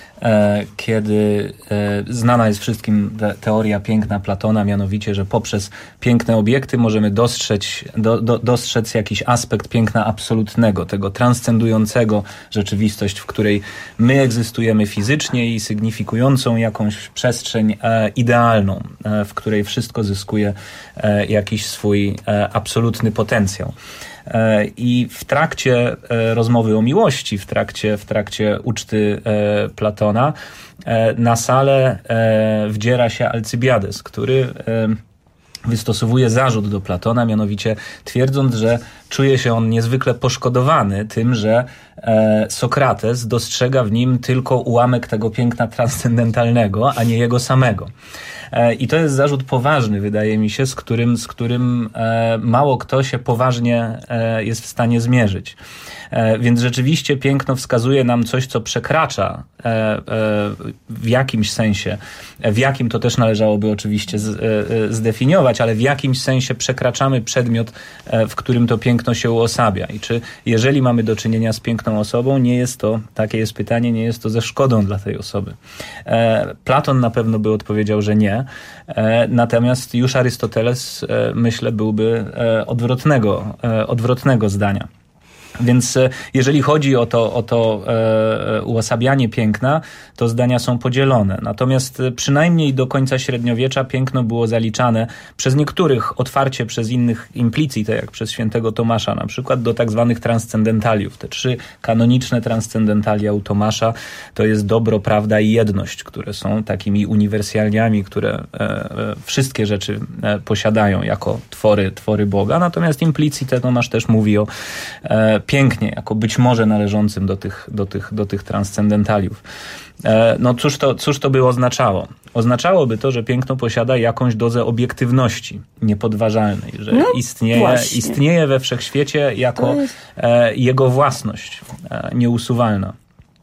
kiedy znana jest wszystkim teoria piękna Platona, mianowicie, że poprzez piękne obiekty możemy dostrzec, do, do, dostrzec jakiś aspekt piękna absolutnego, tego transcendującego rzeczywistość, w której my egzystujemy fizycznie i sygnifikującą jakąś przestrzeń idealną, w której wszystko zyskuje jakiś swój absolutny potencjał. I w trakcie rozmowy o miłości, w trakcie, w trakcie uczty Platona, na salę wdziera się Alcybiades, który wystosowuje zarzut do Platona, mianowicie twierdząc, że czuje się on niezwykle poszkodowany tym, że Sokrates dostrzega w nim tylko ułamek tego piękna transcendentalnego, a nie jego samego. I to jest zarzut poważny, wydaje mi się, z którym, z którym mało kto się poważnie jest w stanie zmierzyć. Więc rzeczywiście piękno wskazuje nam coś, co przekracza w jakimś sensie, w jakim to też należałoby oczywiście zdefiniować, ale w jakimś sensie przekraczamy przedmiot, w którym to piękno się uosabia. I czy jeżeli mamy do czynienia z piękną osobą, nie jest to, takie jest pytanie, nie jest to ze szkodą dla tej osoby. Platon na pewno by odpowiedział, że nie. Natomiast już Arystoteles, myślę, byłby odwrotnego, odwrotnego zdania. Więc jeżeli chodzi o to, o to e, uosabianie piękna, to zdania są podzielone. Natomiast przynajmniej do końca średniowiecza piękno było zaliczane przez niektórych otwarcie, przez innych implicite, jak przez świętego Tomasza na przykład, do tak zwanych transcendentaliów. Te trzy kanoniczne transcendentalia u Tomasza to jest dobro, prawda i jedność, które są takimi uniwersalniami, które e, e, wszystkie rzeczy e, posiadają jako twory, twory Boga. Natomiast implicite Tomasz też mówi o e, pięknie, jako być może należącym do tych, do tych, do tych transcendentaliów. No cóż to, cóż to by oznaczało? Oznaczałoby to, że piękno posiada jakąś dozę obiektywności niepodważalnej, że no, istnieje, istnieje we wszechświecie jako jest... jego własność nieusuwalna.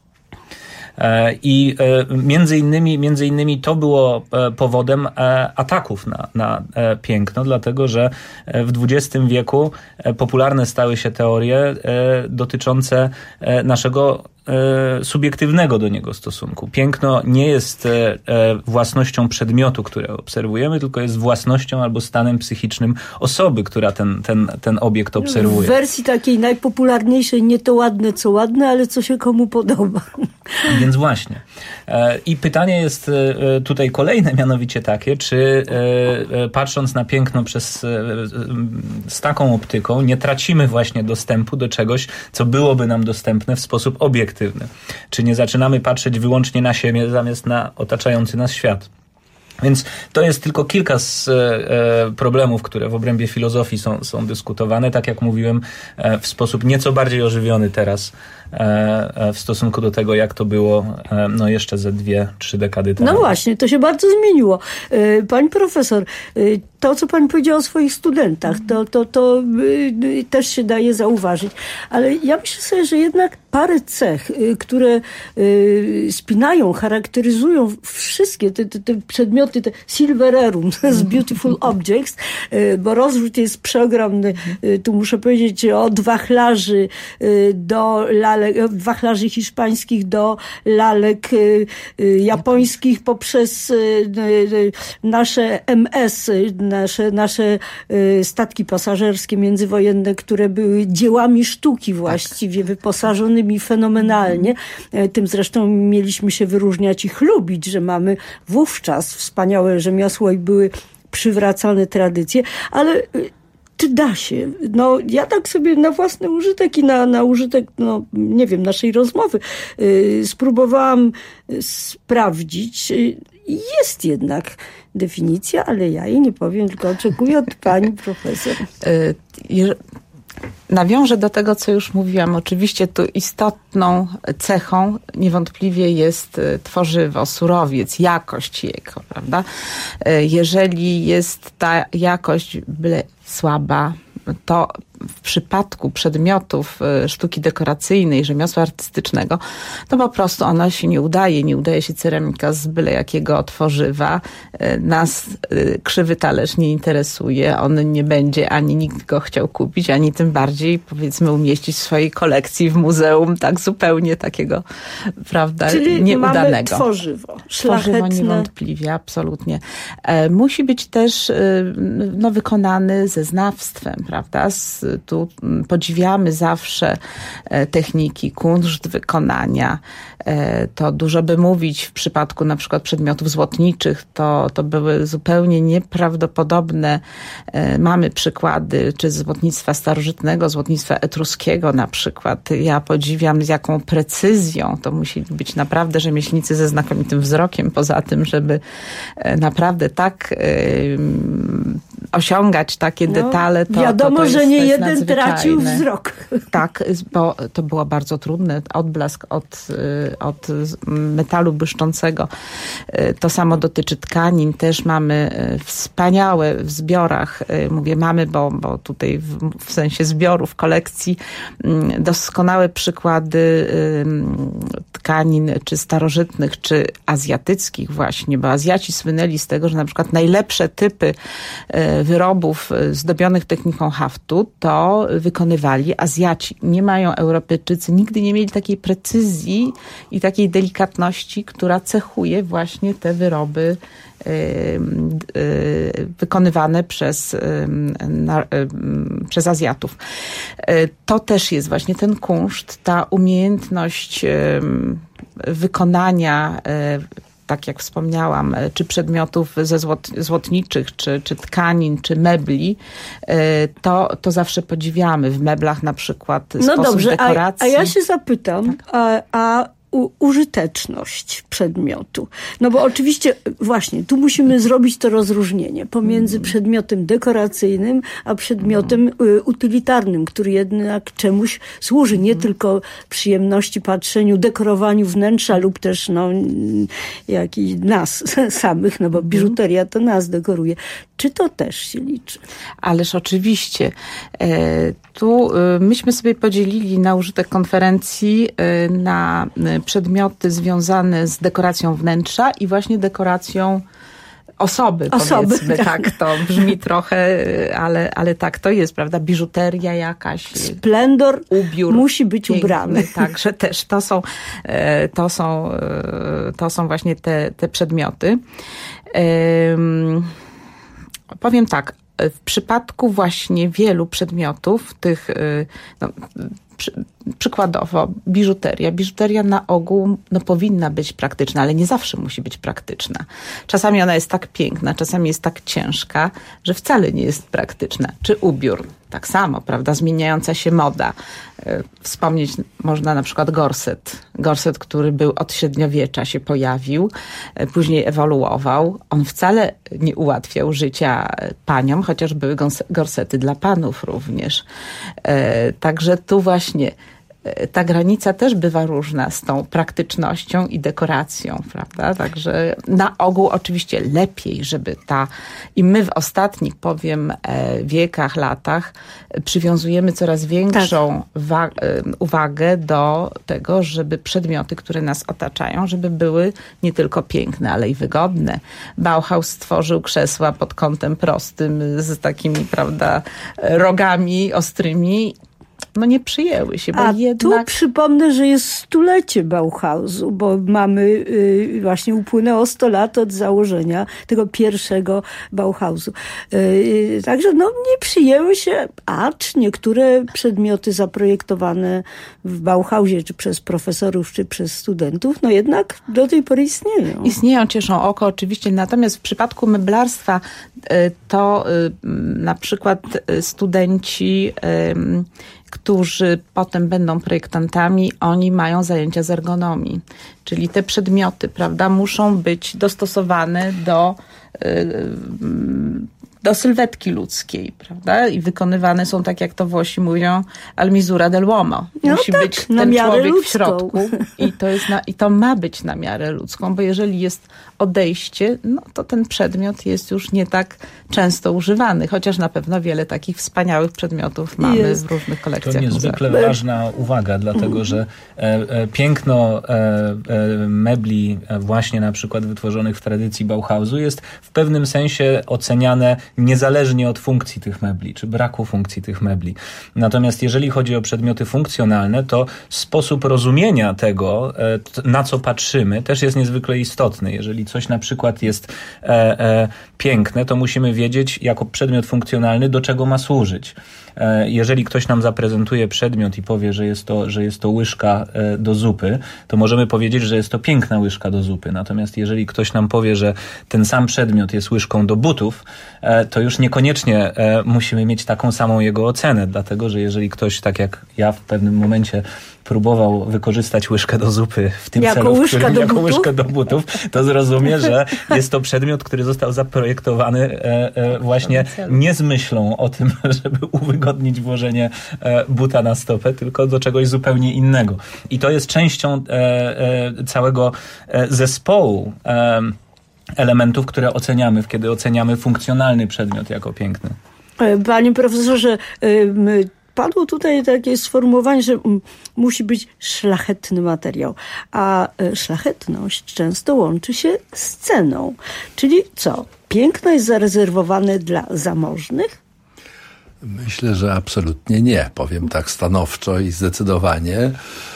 I między innymi, między innymi to było powodem ataków na, na piękno, dlatego że w dwudziestym wieku popularne stały się teorie dotyczące naszego e, subiektywnego do niego stosunku. Piękno nie jest e, własnością przedmiotu, które obserwujemy, tylko jest własnością albo stanem psychicznym osoby, która ten, ten, ten obiekt obserwuje. W wersji takiej najpopularniejszej nie to ładne, co ładne, ale co się komu podoba. Więc właśnie. E, I pytanie jest e, tutaj kolejne, mianowicie takie, czy e, patrząc na piękno przez, e, z taką optyką nie tracimy właśnie dostępu do czegoś, co byłoby nam dostępne w sposób obiektywny. Czy nie zaczynamy patrzeć wyłącznie na siebie zamiast na otaczający nas świat. Więc to jest tylko kilka z e, problemów, które w obrębie filozofii są, są dyskutowane, tak jak mówiłem, e, w sposób nieco bardziej ożywiony teraz e, w stosunku do tego, jak to było e, no jeszcze ze dwie, trzy dekady temu. No właśnie, to się bardzo zmieniło. E, pani profesor, e, to, co pani powiedziała o swoich studentach, to, to, to e, też się daje zauważyć. Ale ja myślę sobie, że jednak parę cech, e, które e, spinają, charakteryzują wszystkie te, te, te przedmioty, te silvererum z Beautiful Objects, bo rozrzut jest przeogromny. Tu muszę powiedzieć od wachlarzy do lalek, od wachlarzy hiszpańskich do lalek japońskich poprzez nasze M S, nasze, nasze statki pasażerskie międzywojenne, które były dziełami sztuki właściwie, wyposażonymi fenomenalnie. Tym zresztą mieliśmy się wyróżniać i chlubić, że mamy wówczas wspaniałe rzemiosło i były przywracane tradycje, ale czy da się? No, ja tak sobie na własny użytek i na, na użytek, no, nie wiem, naszej rozmowy yy, spróbowałam sprawdzić. Jest jednak definicja, ale ja jej nie powiem, tylko oczekuję od pani profesor. Yy, Nawiążę do tego, co już mówiłam. Oczywiście tu istotną cechą niewątpliwie jest tworzywo, surowiec, jakość jego, prawda? Jeżeli jest ta jakość byle słaba, to w przypadku przedmiotów sztuki dekoracyjnej, rzemiosła artystycznego, to po prostu ona się nie udaje. Nie udaje się ceramika z byle jakiego tworzywa. Nas krzywy talerz nie interesuje. On nie będzie, ani nikt go chciał kupić, ani tym bardziej, powiedzmy, umieścić w swojej kolekcji w muzeum, tak zupełnie takiego, prawda, czyli nieudanego. Mamy tworzywo. Tworzywo niewątpliwie, absolutnie. Musi być też no, wykonany ze znawstwem, prawda, z Tu podziwiamy zawsze techniki, kunszt wykonania. To dużo by mówić w przypadku na przykład przedmiotów złotniczych. To, to były zupełnie nieprawdopodobne. Mamy przykłady, czy złotnictwa starożytnego, złotnictwa etruskiego na przykład. Ja podziwiam, z jaką precyzją. To musieli być naprawdę rzemieślnicy ze znakomitym wzrokiem, poza tym, żeby naprawdę tak osiągać takie no, detale. To, wiadomo, to, to że jest, nie to jest jeden tracił wzrok. Tak, bo to było bardzo trudne. Odblask od, od metalu błyszczącego. To samo dotyczy tkanin. Też mamy wspaniałe w zbiorach, mówię mamy, bo, bo tutaj w, w sensie zbiorów, kolekcji, doskonałe przykłady tkanin, czy starożytnych, czy azjatyckich właśnie, bo Azjaci słynęli z tego, że na przykład najlepsze typy wyrobów zdobionych techniką haftu to wykonywali Azjaci. Nie mają Europejczycy, nigdy nie mieli takiej precyzji i takiej delikatności, która cechuje właśnie te wyroby y, y, wykonywane przez, y, na, y, przez Azjatów. Y, to też jest właśnie ten kunszt, ta umiejętność y, wykonania y, tak jak wspomniałam, czy przedmiotów ze złot, złotniczych, czy, czy tkanin, czy mebli, to, to zawsze podziwiamy. W meblach na przykład no sposób dobrze, dekoracji. A, a ja się zapytam, tak? a, a u, użyteczność przedmiotu. No bo oczywiście właśnie tu musimy zrobić to rozróżnienie pomiędzy mm. przedmiotem dekoracyjnym, a przedmiotem mm. utylitarnym, który jednak czemuś służy. Nie mm. tylko przyjemności, patrzeniu, dekorowaniu wnętrza lub też no, jak i nas samych, no bo biżuteria to nas dekoruje. Czy to też się liczy? Ależ oczywiście. Tu myśmy sobie podzielili na użytek konferencji na przedmioty związane z dekoracją wnętrza i właśnie dekoracją osoby, osoby powiedzmy, tak. tak, to brzmi trochę, ale, ale tak to jest, prawda, biżuteria jakaś. Splendor, ubiór musi być piękny, ubrany. Także też to są, to są, to są właśnie te, te przedmioty. Um, powiem tak, w przypadku właśnie wielu przedmiotów, tych, no, przy, przykładowo biżuteria. Biżuteria na ogół no, powinna być praktyczna, ale nie zawsze musi być praktyczna. Czasami ona jest tak piękna, czasami jest tak ciężka, że wcale nie jest praktyczna. Czy ubiór. Tak samo, prawda? Zmieniająca się moda. Wspomnieć można na przykład gorset. Gorset, który był od średniowiecza, się pojawił, później ewoluował. On wcale nie ułatwiał życia paniom, chociaż były gorsety dla panów również. Także tu właśnie ta granica też bywa różna z tą praktycznością i dekoracją, prawda? Także na ogół oczywiście lepiej, żeby ta... I my w ostatnich, powiem, wiekach, latach przywiązujemy coraz większą tak. wa- uwagę do tego, żeby przedmioty, które nas otaczają, żeby były nie tylko piękne, ale i wygodne. Bauhaus stworzył krzesła pod kątem prostym z takimi, prawda, rogami ostrymi. No nie przyjęły się, bo A jednak... tu przypomnę, że jest stulecie Bauhausu, bo mamy, y, właśnie upłynęło sto lat od założenia tego pierwszego Bauhausu. Y, także no nie przyjęły się, acz niektóre przedmioty zaprojektowane w Bauhausie, czy przez profesorów, czy przez studentów, no jednak do tej pory istnieją. Istnieją, cieszą oko oczywiście, natomiast w przypadku meblarstwa y, to y, na przykład studenci y, którzy potem będą projektantami, oni mają zajęcia z ergonomii. Czyli te przedmioty, prawda, muszą być dostosowane do, do sylwetki ludzkiej, prawda? I wykonywane są, tak jak to Włosi mówią, al misura dell'uomo. No Musi tak, być na ten miarę człowiek ludzką. w środku. I to, jest na, I to ma być na miarę ludzką, bo jeżeli jest odejście, no to ten przedmiot jest już nie tak często używany, chociaż na pewno wiele takich wspaniałych przedmiotów mamy jest. w różnych kolekcjach. To niezwykle muzeów. ważna uwaga, dlatego że e, e, piękno e, e, mebli e, właśnie na przykład wytworzonych w tradycji Bauhausu jest w pewnym sensie oceniane niezależnie od funkcji tych mebli, czy braku funkcji tych mebli. Natomiast jeżeli chodzi o przedmioty funkcjonalne, to sposób rozumienia tego, e, t, na co patrzymy, też jest niezwykle istotny. Jeżeli coś na przykład jest e, e, piękne, to musimy wiedzieć jako przedmiot funkcjonalny, do czego ma służyć. E, jeżeli ktoś nam zaprezentuje przedmiot i powie, że jest to, że jest to łyżka e, do zupy, to możemy powiedzieć, że jest to piękna łyżka do zupy. Natomiast jeżeli ktoś nam powie, że ten sam przedmiot jest łyżką do butów, e, to już niekoniecznie e, musimy mieć taką samą jego ocenę, dlatego że jeżeli ktoś, tak jak ja w pewnym momencie próbował wykorzystać łyżkę do zupy w tym jako celu, w łyżka którym, do jako butów? łyżkę do butów, to zrozumie, że jest to przedmiot, który został zaprojektowany e, e, właśnie nie z myślą o tym, żeby uwygodnić włożenie e, buta na stopę, tylko do czegoś zupełnie innego. I to jest częścią e, e, całego e, zespołu e, elementów, które oceniamy, kiedy oceniamy funkcjonalny przedmiot jako piękny. Panie profesorze, padło tutaj takie sformułowanie, że musi być szlachetny materiał, a szlachetność często łączy się z ceną. Czyli co? Piękno jest zarezerwowane dla zamożnych? Myślę, że absolutnie nie. Powiem tak stanowczo i zdecydowanie.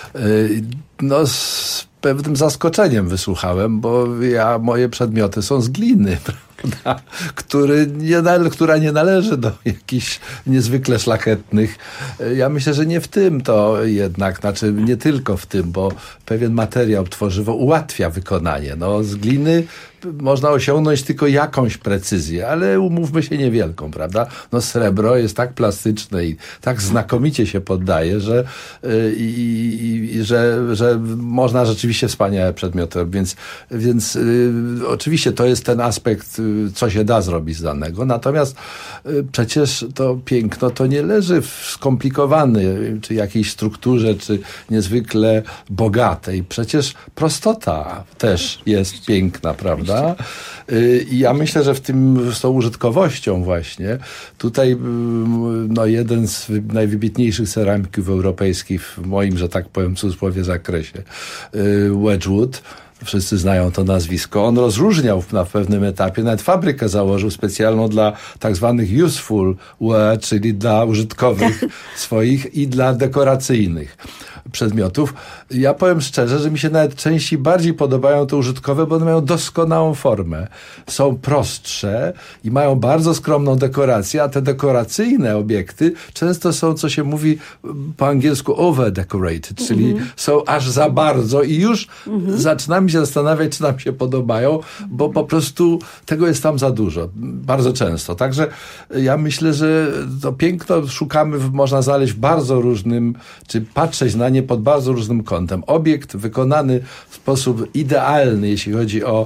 No z pewnym zaskoczeniem wysłuchałem, bo ja, moje przedmioty są z gliny, prawda? Który nie, która nie należy do jakichś niezwykle szlachetnych. Ja myślę, że nie w tym to jednak, znaczy nie tylko w tym, bo pewien materiał, tworzywo ułatwia wykonanie. No, z gliny można osiągnąć tylko jakąś precyzję, ale umówmy się, niewielką, prawda? No srebro jest tak plastyczne i tak znakomicie się poddaje, że, i, i, i, że, że można rzeczywiście wspaniałe przedmioty. Więc, więc y, oczywiście to jest ten aspekt, y, co się da zrobić z danego. Natomiast y, przecież to piękno to nie leży w skomplikowanej, czy jakiejś strukturze, czy niezwykle bogatej. Przecież prostota też jest piękna, prawda? I ja myślę, że w tym z tą użytkowością właśnie tutaj no, jeden z najwybitniejszych ceramików europejskich w moim, że tak powiem, w cudzysłowie zakresie, Wedgwood, wszyscy znają to nazwisko. On rozróżniał na pewnym etapie, nawet fabrykę założył specjalną dla tak zwanych useful wear, czyli dla użytkowych swoich i dla dekoracyjnych przedmiotów. Ja powiem szczerze, że mi się nawet częściej bardziej podobają te użytkowe, bo one mają doskonałą formę. Są prostsze i mają bardzo skromną dekorację, a te dekoracyjne obiekty często są, co się mówi po angielsku over-decorated, czyli mm-hmm. są aż za bardzo i już mm-hmm. zaczynamy się zastanawiać, czy nam się podobają, bo po prostu tego jest tam za dużo. Bardzo często. Także ja myślę, że to piękno szukamy, można znaleźć w bardzo różnym, czy patrzeć na nie pod bardzo różnym kątem. Obiekt wykonany w sposób idealny, jeśli chodzi o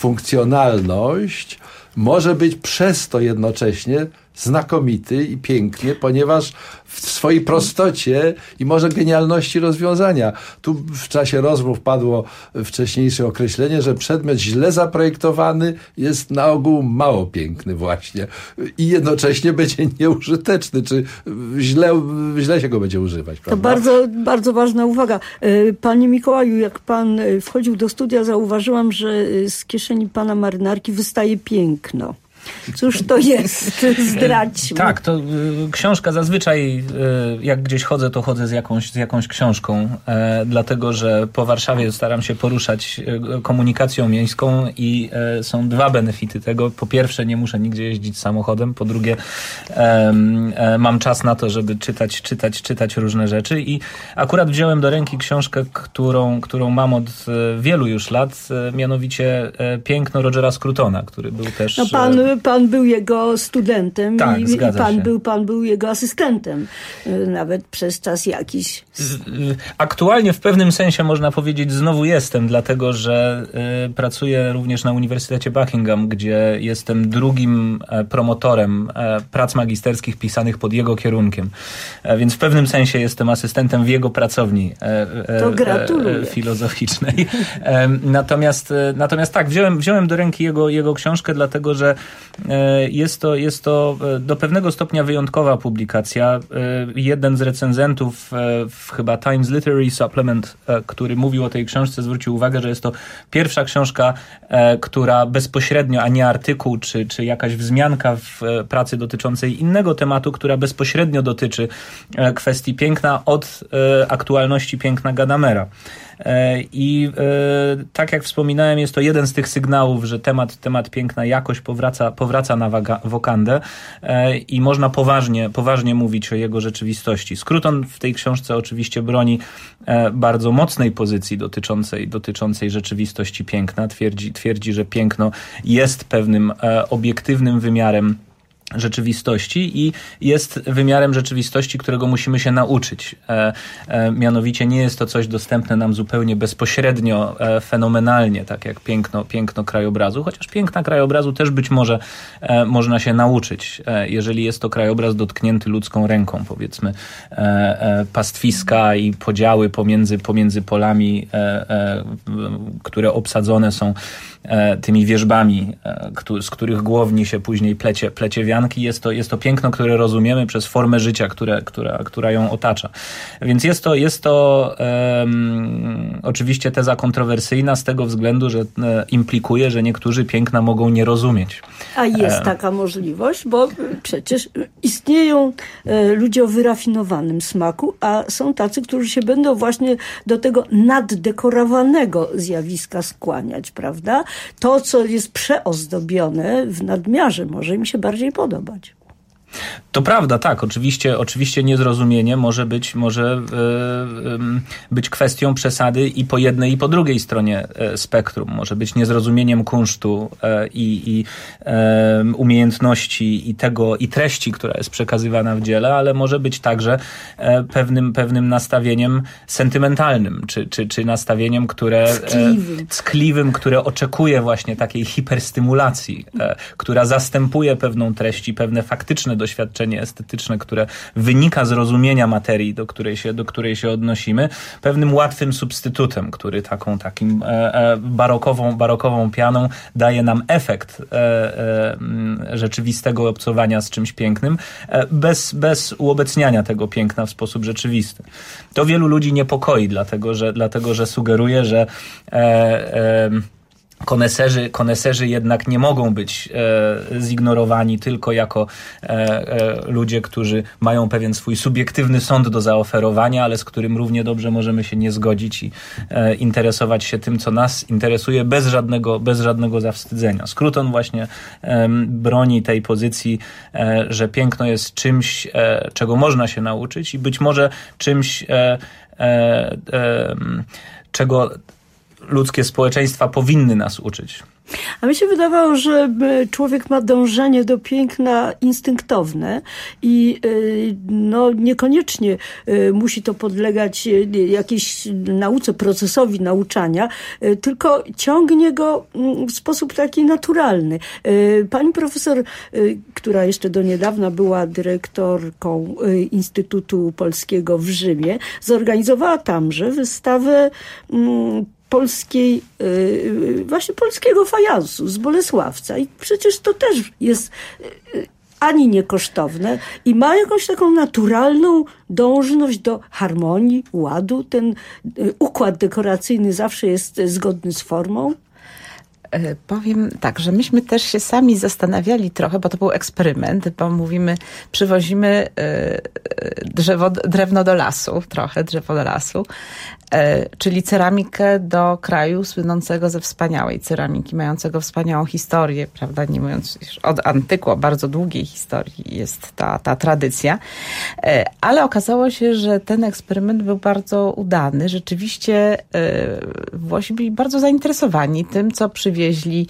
funkcjonalność, może być przez to jednocześnie znakomity i pięknie, ponieważ w swojej prostocie i może genialności rozwiązania. Tu w czasie rozmów padło wcześniejsze określenie, że przedmiot źle zaprojektowany jest na ogół mało piękny właśnie i jednocześnie będzie nieużyteczny, czy źle, źle się go będzie używać. Prawda? To bardzo, bardzo ważna uwaga. Panie Mikołaju, jak pan wchodził do studia, zauważyłam, że z kieszeni pana marynarki wystaje piękno. Cóż to jest? Zdradźmy. Tak, to y, książka zazwyczaj, y, jak gdzieś chodzę, to chodzę z jakąś, z jakąś książką, y, dlatego że po Warszawie staram się poruszać y, komunikacją miejską i y, są dwa benefity tego. Po pierwsze, nie muszę nigdzie jeździć samochodem, po drugie, y, y, mam czas na to, żeby czytać, czytać, czytać różne rzeczy i akurat wziąłem do ręki książkę, którą, którą mam od y, wielu już lat, y, mianowicie y, Piękno Rogera Scrutona, który był też... No pan Pan był jego studentem tak, i, i pan, się. był, pan był jego asystentem, nawet przez czas jakiś. Aktualnie w pewnym sensie można powiedzieć znowu jestem, dlatego że y, pracuję również na Uniwersytecie Buckingham, gdzie jestem drugim e, promotorem e, prac magisterskich pisanych pod jego kierunkiem. E, więc w pewnym sensie jestem asystentem w jego pracowni e, e, to gratuluję. E, filozoficznej. E, natomiast, e, natomiast tak, wziąłem, wziąłem do ręki jego, jego książkę, dlatego że Jest to, jest to do pewnego stopnia wyjątkowa publikacja. Jeden z recenzentów w chyba Times Literary Supplement, który mówił o tej książce, zwrócił uwagę, że jest to pierwsza książka, która bezpośrednio, a nie artykuł, czy, czy jakaś wzmianka w pracy dotyczącej innego tematu, która bezpośrednio dotyczy kwestii piękna od aktualności piękna Gadamera. I e, tak jak wspominałem, jest to jeden z tych sygnałów, że temat, temat piękna jakoś powraca, powraca na waga, wokandę e, i można poważnie, poważnie mówić o jego rzeczywistości. Scruton w tej książce oczywiście broni e, bardzo mocnej pozycji dotyczącej, dotyczącej rzeczywistości piękna. Twierdzi, twierdzi, że piękno jest pewnym e, obiektywnym wymiarem rzeczywistości i jest wymiarem rzeczywistości, którego musimy się nauczyć. E, e, mianowicie nie jest to coś dostępne nam zupełnie bezpośrednio, e, fenomenalnie, tak jak piękno, piękno krajobrazu, chociaż piękna krajobrazu też być może e, można się nauczyć, e, jeżeli jest to krajobraz dotknięty ludzką ręką, powiedzmy e, e, pastwiska i podziały pomiędzy, pomiędzy polami, e, e, które obsadzone są e, tymi wierzbami, e, któ- z których głowni się później plecie, plecie wianki. Jest to, jest to piękno, które rozumiemy przez formę życia, które, która, która ją otacza. Więc jest to, jest to um, oczywiście teza kontrowersyjna z tego względu, że e, implikuje, że niektórzy piękna mogą nie rozumieć. A jest e... taka możliwość, bo przecież istnieją e, ludzie o wyrafinowanym smaku, a są tacy, którzy się będą właśnie do tego naddekorowanego zjawiska skłaniać, prawda? To, co jest przeozdobione w nadmiarze, może im się bardziej podobać. To prawda, tak. Oczywiście, oczywiście niezrozumienie może być, może yy, być kwestią przesady i po jednej, i po drugiej stronie yy, spektrum. Może być niezrozumieniem kunsztu yy, i yy, umiejętności i tego, i treści, która jest przekazywana w dziele, ale może być także yy, pewnym, pewnym nastawieniem sentymentalnym, czy, czy, czy nastawieniem, które ckliwym. Yy, ckliwym, które oczekuje właśnie takiej hiperstymulacji, yy, która zastępuje pewną treść i pewne faktyczne doświadczenie estetyczne, które wynika z rozumienia materii, do której się, do której się odnosimy, pewnym łatwym substytutem, który taką takim e, e, barokową, barokową pianą daje nam efekt e, e, rzeczywistego obcowania z czymś pięknym, e, bez, bez uobecniania tego piękna w sposób rzeczywisty. To wielu ludzi niepokoi, dlatego że, dlatego, że sugeruje, że e, e, Koneserzy, koneserzy jednak nie mogą być e, zignorowani tylko jako e, e, ludzie, którzy mają pewien swój subiektywny sąd do zaoferowania, ale z którym równie dobrze możemy się nie zgodzić i e, interesować się tym, co nas interesuje, bez żadnego, bez żadnego zawstydzenia. Scruton właśnie e, broni tej pozycji, e, że piękno jest czymś, e, czego można się nauczyć i być może czymś, e, e, e, czego ludzkie społeczeństwa powinny nas uczyć. A mi się wydawało, że człowiek ma dążenie do piękna instynktowne i no, niekoniecznie musi to podlegać jakiejś nauce, procesowi nauczania, tylko ciągnie go w sposób taki naturalny. Pani profesor, która jeszcze do niedawna była dyrektorką Instytutu Polskiego w Rzymie, zorganizowała tamże wystawę polskiej, właśnie polskiego fajansu z Bolesławca. I przecież to też jest ani niekosztowne i ma jakąś taką naturalną dążność do harmonii, ładu. Ten układ dekoracyjny zawsze jest zgodny z formą. Powiem tak, że myśmy też się sami zastanawiali trochę, bo to był eksperyment, bo mówimy, przywozimy drzewo, drewno do lasu, trochę drzewo do lasu, czyli ceramikę do kraju słynącego ze wspaniałej ceramiki, mającego wspaniałą historię, prawda, nie mówiąc już od antyku, o bardzo długiej historii jest ta, ta tradycja, ale okazało się, że ten eksperyment był bardzo udany. Rzeczywiście Włosi byli bardzo zainteresowani tym, co przywieźli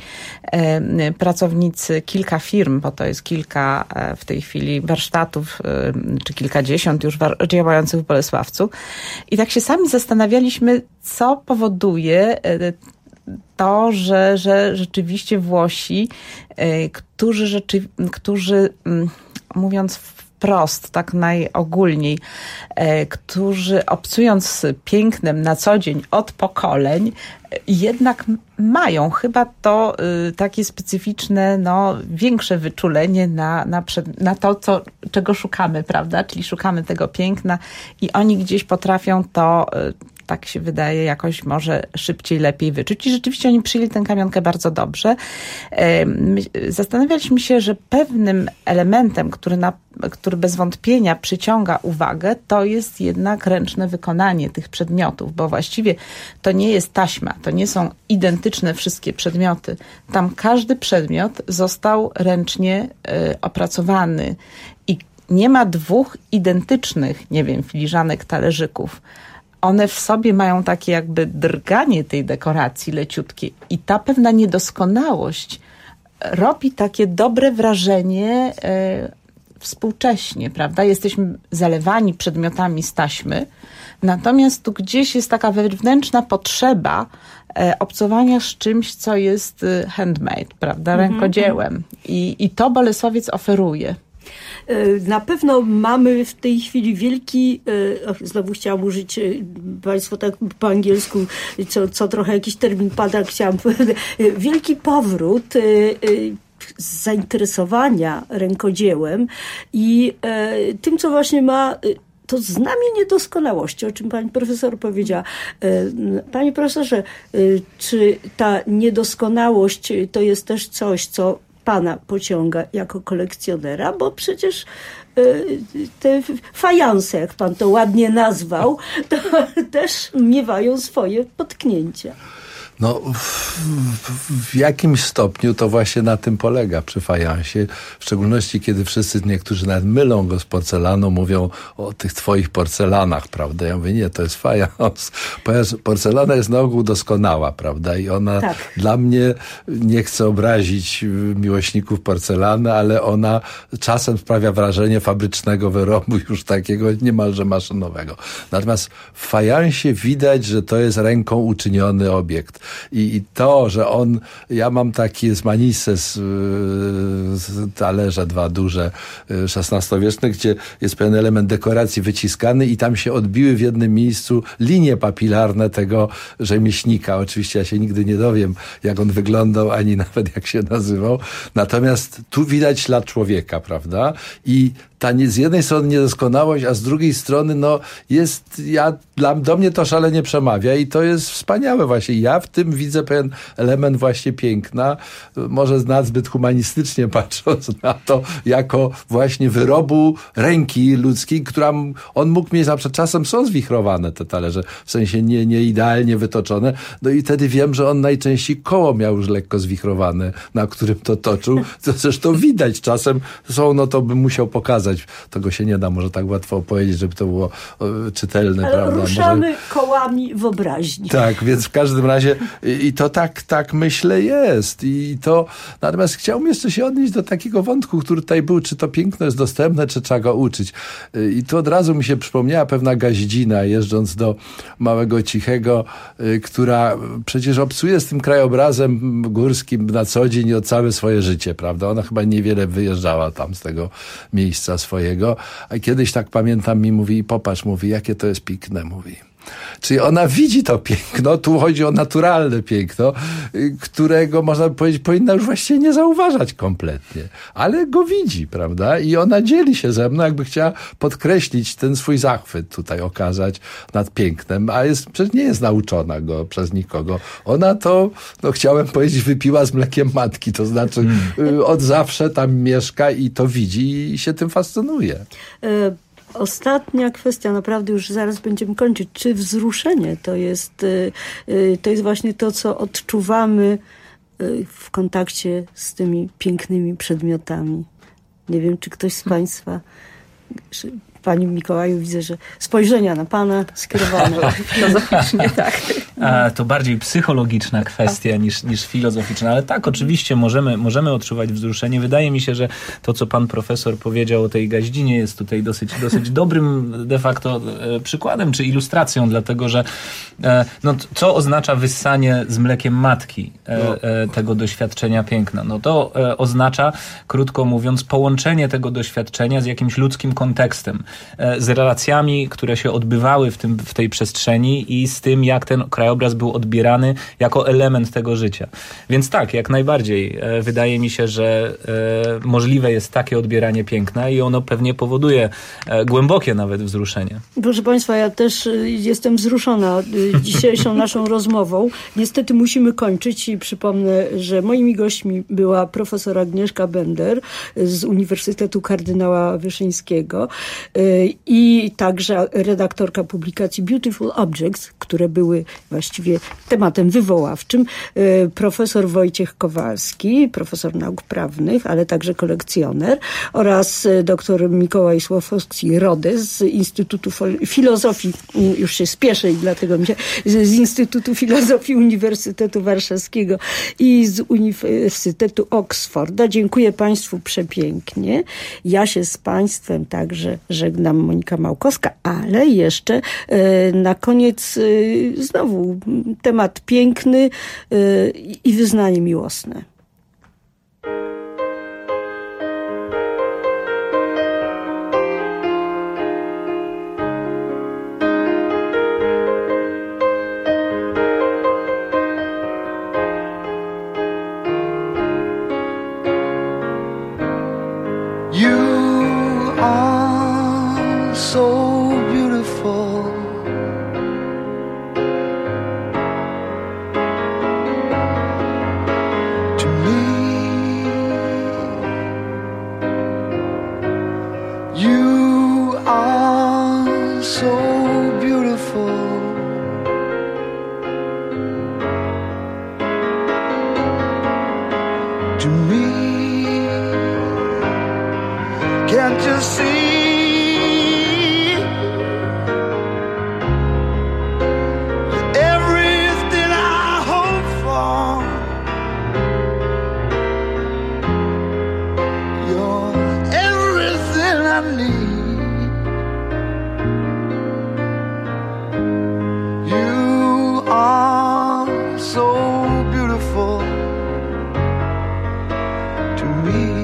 pracownicy kilka firm, bo to jest kilka w tej chwili warsztatów, czy kilkadziesiąt już działających w Bolesławcu. I tak się sami zastanawialiśmy, co powoduje to, że, że rzeczywiście Włosi, którzy, rzeczy, którzy mówiąc wprost, tak najogólniej, którzy obcując z pięknem na co dzień od pokoleń, jednak mają chyba to y, takie specyficzne, no, większe wyczulenie na, na, przed, na to, co, czego szukamy, prawda? Czyli szukamy tego piękna i oni gdzieś potrafią to, y, tak się wydaje, jakoś może szybciej, lepiej wyczuć. I rzeczywiście oni przyjęli tę kamionkę bardzo dobrze. Y, zastanawialiśmy się, że pewnym elementem, który, na, który bez wątpienia przyciąga uwagę, to jest jednak ręczne wykonanie tych przedmiotów, bo właściwie to nie jest taśma, to nie są identyczne wszystkie przedmioty. Tam każdy przedmiot został ręcznie y, opracowany i nie ma dwóch identycznych, nie wiem, filiżanek, talerzyków. One w sobie mają takie jakby drganie tej dekoracji leciutkie i ta pewna niedoskonałość robi takie dobre wrażenie y, współcześnie, prawda? Jesteśmy zalewani przedmiotami z taśmy, natomiast tu gdzieś jest taka wewnętrzna potrzeba e, obcowania z czymś, co jest handmade, prawda, rękodziełem. I, i to Bolesławiec oferuje. Na pewno mamy w tej chwili wielki, znowu chciałam użyć państwo tak po angielsku, co, co trochę jakiś termin pada, chciałam wielki powrót zainteresowania rękodziełem i tym, co właśnie ma to znamie niedoskonałości, o czym pani profesor powiedziała. Panie profesorze, czy ta niedoskonałość to jest też coś, co pana pociąga jako kolekcjonera, bo przecież te fajanse, jak pan to ładnie nazwał, to też miewają swoje potknięcia. No, w, w jakimś stopniu to właśnie na tym polega przy fajansie. W szczególności, kiedy wszyscy, niektórzy nawet mylą go z porcelaną, mówią o tych twoich porcelanach, prawda? Ja mówię, nie, to jest fajans. Porcelana jest na ogół doskonała, prawda? I ona tak. Dla mnie, nie chcę obrazić miłośników porcelany, ale ona czasem sprawia wrażenie fabrycznego wyrobu, już takiego niemalże maszynowego. Natomiast w fajansie widać, że to jest ręką uczyniony obiekt. I, i to, że on, ja mam takie z Manisse z, z talerza dwa duże szesnastowieczne, gdzie jest pewien element dekoracji wyciskany i tam się odbiły w jednym miejscu linie papilarne tego rzemieślnika. Oczywiście ja się nigdy nie dowiem, jak on wyglądał, ani nawet jak się nazywał. Natomiast tu widać ślad człowieka, prawda? I ta nie, z jednej strony niedoskonałość, a z drugiej strony no jest, ja, dla, do mnie to szalenie przemawia i to jest wspaniałe właśnie. Ja w tym widzę pewien element właśnie piękna, może nazbyt humanistycznie patrząc na to, jako właśnie wyrobu ręki ludzkiej, która on mógł mieć, na przykład czasem są zwichrowane te talerze, w sensie nie, nie idealnie wytoczone, no i wtedy wiem, że on najczęściej koło miał już lekko zwichrowane, na którym to toczył, to zresztą widać, czasem są, no to bym musiał pokazać. Tego się nie da może tak łatwo opowiedzieć, żeby to było o, czytelne, ale prawda? ruszamy może... kołami wyobraźni. Tak, więc w każdym razie i, i to tak, tak myślę jest. I to, natomiast chciałbym jeszcze się odnieść do takiego wątku, który tutaj był, czy to piękno jest dostępne, czy trzeba go uczyć. I tu od razu mi się przypomniała pewna gaździna, jeżdżąc do Małego Cichego, która przecież obcuje z tym krajobrazem górskim na co dzień i o całe swoje życie, prawda? Ona chyba niewiele wyjeżdżała tam z tego miejsca swojego, a kiedyś tak pamiętam mi mówi, popatrz, mówi, jakie to jest piękne, mówi. Czyli ona widzi to piękno, tu chodzi o naturalne piękno, którego można by powiedzieć, powinna już właściwie nie zauważać kompletnie, ale go widzi, prawda? I ona dzieli się ze mną, jakby chciała podkreślić ten swój zachwyt tutaj okazać nad pięknem, a jest, przecież nie jest nauczona go przez nikogo. Ona to, no chciałem powiedzieć, wypiła z mlekiem matki, to znaczy hmm. od zawsze tam mieszka i to widzi i się tym fascynuje. Y- Ostatnia kwestia, naprawdę już zaraz będziemy kończyć. Czy wzruszenie to jest, to jest właśnie to, co odczuwamy w kontakcie z tymi pięknymi przedmiotami? Nie wiem, czy ktoś z Państwa... Pani Mikołaju, widzę, że spojrzenia na Pana skierowane filozoficznie, tak. A, to bardziej psychologiczna kwestia niż, niż filozoficzna, ale tak, oczywiście możemy, możemy odczuwać wzruszenie. Wydaje mi się, że to, co pan profesor powiedział o tej gaździnie, jest tutaj dosyć, dosyć dobrym de facto e, przykładem, czy ilustracją, dlatego, że e, no, co oznacza wyssanie z mlekiem matki e, e, tego doświadczenia piękna? No to e, oznacza, krótko mówiąc, połączenie tego doświadczenia z jakimś ludzkim kontekstem, z relacjami, które się odbywały w, tym, w tej przestrzeni i z tym, jak ten krajobraz był odbierany jako element tego życia. Więc tak, jak najbardziej. E, wydaje mi się, że e, możliwe jest takie odbieranie piękna i ono pewnie powoduje e, głębokie nawet wzruszenie. Proszę Państwa, ja też jestem wzruszona dzisiejszą naszą rozmową. Niestety musimy kończyć i przypomnę, że moimi gośćmi była profesor Agnieszka Bender z Uniwersytetu Kardynała Wyszyńskiego i także redaktorka publikacji Beautiful Objects, które były właściwie tematem wywoławczym, profesor Wojciech Kowalski, profesor nauk prawnych, ale także kolekcjoner, oraz dr Mikołaj Słowowski-Rodez z Instytutu Filozofii, już się spieszę i dlatego mi się, z Instytutu Filozofii Uniwersytetu Warszawskiego i z Uniwersytetu Oksforda. Dziękuję Państwu przepięknie. Ja się z Państwem także żegnam, Monika Małkowska, ale jeszcze e, na koniec e, znowu temat piękny e, i wyznanie miłosne. So beautiful, to me. You are so beautiful, to me. Can't you see? So beautiful to me.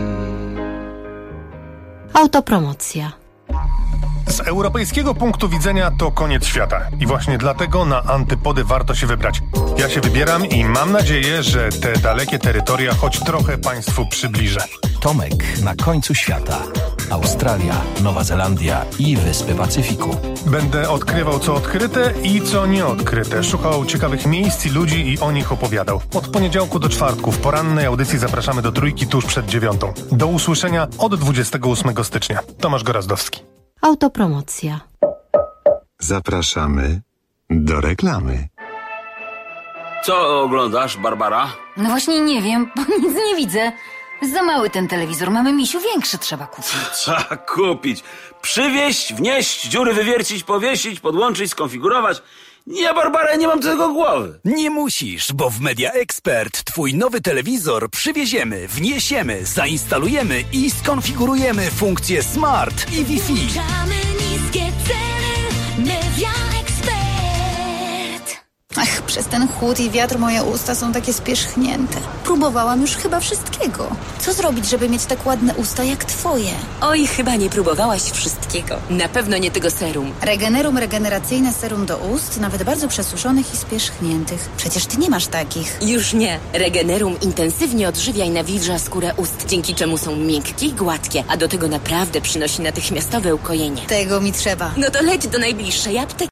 Autopromocja. Z europejskiego punktu widzenia to koniec świata i właśnie dlatego na antypody warto się wybrać. Ja się wybieram i mam nadzieję, że te dalekie terytoria choć trochę Państwu przybliżę. Tomek na końcu świata. Australia, Nowa Zelandia i Wyspy Pacyfiku. Będę odkrywał co odkryte i co nieodkryte. Szukał ciekawych miejsc i ludzi i o nich opowiadał. Od poniedziałku do czwartku w porannej audycji zapraszamy do Trójki tuż przed dziewiątą. Do usłyszenia od dwudziestego ósmego stycznia. Tomasz Gorazdowski. Autopromocja. Zapraszamy do reklamy. Co oglądasz, Barbara? No właśnie nie wiem, bo nic nie widzę. Za mały ten telewizor, mamy misiu, większy trzeba kupić. Trzeba kupić. Przywieźć, wnieść, dziury wywiercić, powiesić, podłączyć, skonfigurować. Nie, Barbara, nie mam tego głowy. Nie musisz, bo w Media Expert twój nowy telewizor przywieziemy, wniesiemy, zainstalujemy i skonfigurujemy funkcje Smart i Wi-Fi. Niskie ceny, Media Expert. Ach, przez ten chłód i wiatr moje usta są takie spierzchnięte. Próbowałam już chyba wszystkiego. Co zrobić, żeby mieć tak ładne usta jak twoje? Oj, chyba nie próbowałaś wszystkiego. Na pewno nie tego serum. Regenerum regeneracyjne serum do ust, nawet bardzo przesuszonych i spierzchniętych. Przecież ty nie masz takich. Już nie. Regenerum intensywnie odżywia i nawilża skórę ust, dzięki czemu są miękkie i gładkie, a do tego naprawdę przynosi natychmiastowe ukojenie. Tego mi trzeba. No to leć do najbliższej apteki.